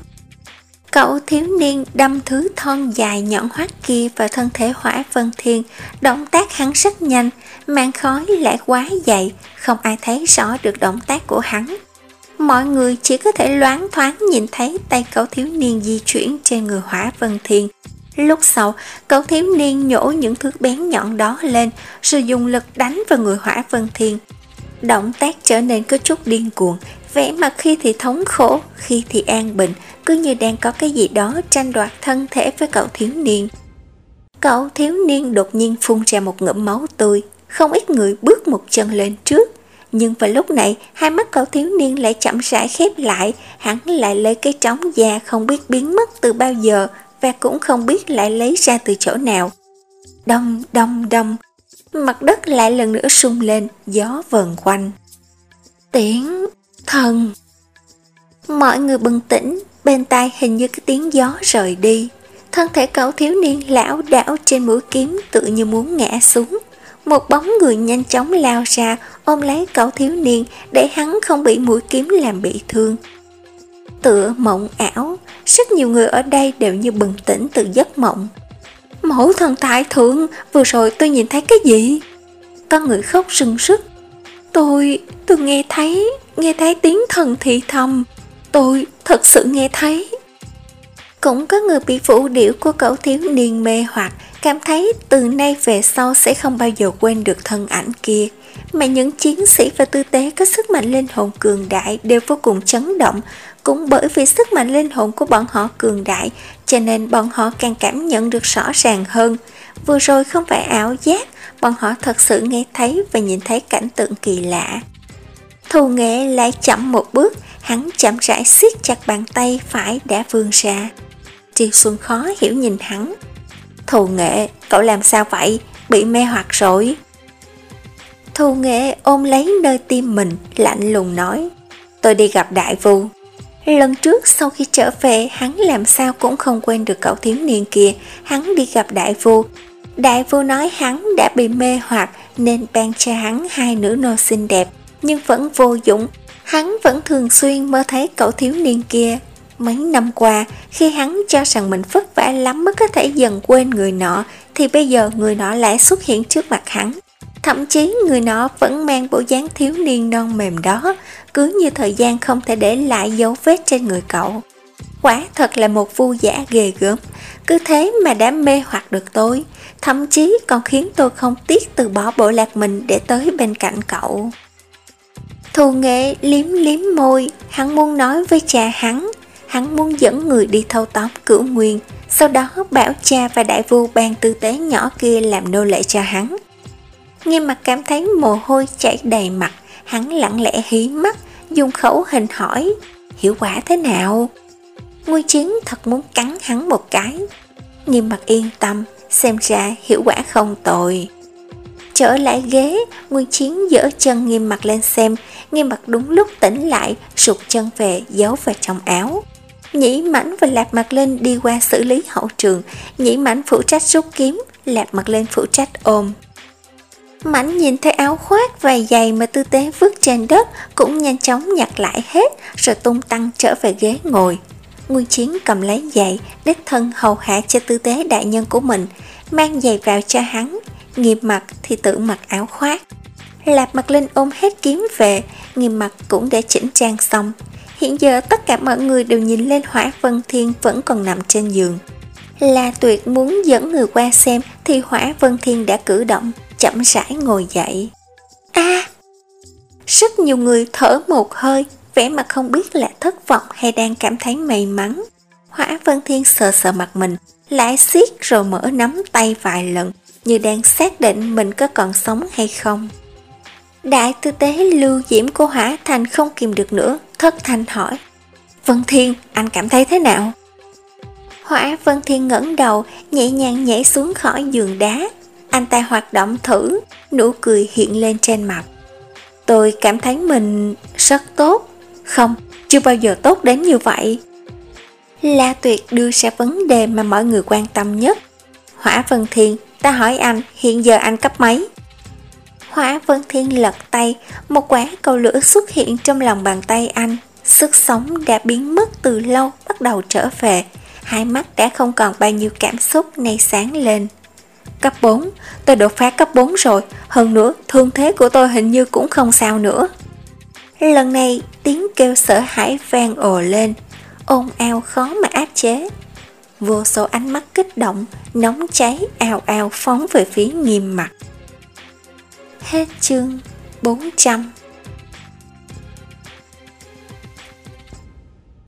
Cậu thiếu niên đâm thứ thon dài nhọn hoắt kia vào thân thể Hỏa Vân Thiên, động tác hắn rất nhanh, màn khói lại quá dày, không ai thấy rõ được động tác của hắn. Mọi người chỉ có thể loáng thoáng nhìn thấy tay cậu thiếu niên di chuyển trên người Hỏa Vân Thiên. Lúc sau, cậu thiếu niên nhổ những thứ bén nhọn đó lên, rồi dùng lực đánh vào người Hỏa Vân Thiên. Động tác trở nên có chút điên cuồng, vẻ mặt khi thì thống khổ, khi thì an bình, cứ như đang có cái gì đó tranh đoạt thân thể với cậu thiếu niên. Cậu thiếu niên đột nhiên phun ra một ngụm máu tươi, không ít người bước một chân lên trước. Nhưng vào lúc này, hai mắt cậu thiếu niên lại chậm rãi khép lại, hắn lại lấy cái trống da không biết biến mất từ bao giờ, và cũng không biết lại lấy ra từ chỗ nào. Đông, đông, đông, mặt đất lại lần nữa rung lên, gió vờn quanh. Tiễn thần! Mọi người bừng tỉnh, bên tai hình như cái tiếng gió rời đi. Thân thể cậu thiếu niên lão đảo trên mũi kiếm tự như muốn ngã xuống. Một bóng người nhanh chóng lao ra, ôm lấy cậu thiếu niên để hắn không bị mũi kiếm làm bị thương. tựa mộng ảo, rất nhiều người ở đây đều như bừng tỉnh từ giấc mộng. Mẫu thần tại thượng, vừa rồi tôi nhìn thấy cái gì? Có người khóc rưng rức. Tôi, tôi nghe thấy, nghe thấy tiếng thần thì thầm. Tôi thật sự nghe thấy. Cũng có người bị vũ điệu của cậu thiếu niên mê hoặc, cảm thấy từ nay về sau sẽ không bao giờ quên được thân ảnh kia. Mà những chiến sĩ và tư tế có sức mạnh linh hồn cường đại đều vô cùng chấn động. Cũng bởi vì sức mạnh linh hồn của bọn họ cường đại, cho nên bọn họ càng cảm nhận được rõ ràng hơn. Vừa rồi không phải ảo giác, bọn họ thật sự nghe thấy và nhìn thấy cảnh tượng kỳ lạ. Thù Nghệ lại chậm một bước, hắn chậm rãi siết chặt bàn tay phải đã vươn ra. Triều Xuân khó hiểu nhìn hắn. Thù Nghệ, cậu làm sao vậy? Bị mê hoặc rồi. Thù Nghệ ôm lấy nơi tim mình, lạnh lùng nói. Tôi đi gặp Đại Vu. Lần trước sau khi trở về, hắn làm sao cũng không quên được cậu thiếu niên kia. Hắn đi gặp Đại Vu. Đại Vu nói hắn đã bị mê hoặc nên ban cho hắn hai nữ nô xinh đẹp, nhưng vẫn vô dụng. Hắn vẫn thường xuyên mơ thấy cậu thiếu niên kia. Mấy năm qua, khi hắn cho rằng mình vất vả lắm mới có thể dần quên người nọ, thì bây giờ người nọ lại xuất hiện trước mặt hắn. Thậm chí người nọ vẫn mang bộ dáng thiếu niên non mềm đó, cứ như thời gian không thể để lại dấu vết trên người cậu. Quả thật là một vu giả ghê gớm, cứ thế mà đã mê hoặc được tôi, thậm chí còn khiến tôi không tiếc từ bỏ bộ lạc mình để tới bên cạnh cậu. Thù Nghệ liếm liếm môi, hắn muốn nói với cha hắn, hắn muốn dẫn người đi thâu tóm Cửu Nguyên, sau đó bảo cha và Đại Vu ban tư tế nhỏ kia làm nô lệ cho hắn. Nghiêm Mặt cảm thấy mồ hôi chảy đầy mặt, hắn lặng lẽ hí mắt, dùng khẩu hình hỏi, hiệu quả thế nào? Nguy Chiến thật muốn cắn hắn một cái. Nghiêm Mặt yên tâm, xem ra hiệu quả không tồi. Trở lại ghế, Nguy Chiến giở chân Nghiêm Mặt lên xem, Nghiêm Mặt đúng lúc tỉnh lại, sụt chân về giấu vào trong áo. Nhĩ Mãnh và Lạp Mặt Linh đi qua xử lý hậu trường, Nhĩ Mãnh phụ trách rút kiếm, Lạp Mặt Linh phụ trách ôm. Mãnh nhìn thấy áo khoác và giày mà tư tế vứt trên đất, cũng nhanh chóng nhặt lại hết, rồi tung tăng trở về ghế ngồi. Nguy Chiến cầm lấy giày, đích thân hầu hạ cho tư tế đại nhân của mình, mang giày vào cho hắn. Nghiêm Mặt thì tự mặc áo khoác. Lạp Mặt Linh ôm hết kiếm về, Nghiêm Mặt cũng đã chỉnh trang xong. Hiện giờ tất cả mọi người đều nhìn lên Hỏa Vân Thiên vẫn còn nằm trên giường. La Tuyệt muốn dẫn người qua xem thì Hỏa Vân Thiên đã cử động, chậm rãi ngồi dậy. A! À, rất nhiều người thở một hơi, vẻ mặt không biết là thất vọng hay đang cảm thấy may mắn. Hỏa Vân Thiên sờ sờ mặt mình, lại siết rồi mở nắm tay vài lần, như đang xác định mình có còn sống hay không. Đại tư tế Lưu Diễm của Hỏa Thành không kìm được nữa, thất thanh hỏi. Vân Thiên, anh cảm thấy thế nào? Hỏa Vân Thiên ngẩng đầu, nhẹ nhàng nhảy xuống khỏi giường đá. Anh ta hoạt động thử, nụ cười hiện lên trên mặt. Tôi cảm thấy mình rất tốt. Không, chưa bao giờ tốt đến như vậy. La Tuyệt đưa ra vấn đề mà mọi người quan tâm nhất. Hỏa Vân Thiên, ta hỏi anh, hiện giờ anh cấp mấy? Hỏa Vân Thiên lật tay, một quả cầu lửa xuất hiện trong lòng bàn tay anh. Sức sống đã biến mất từ lâu, bắt đầu trở về. Hai mắt đã không còn bao nhiêu cảm xúc, nay sáng lên. Cấp bốn, tôi đột phá cấp bốn rồi, hơn nữa thương thế của tôi hình như cũng không sao nữa. Lần này tiếng kêu sợ hãi vang ồ lên, ồn ào khó mà áp chế. Vô số ánh mắt kích động, nóng cháy ào ào phóng về phía Nghiêm Mặt. Hết chương bốn trăm.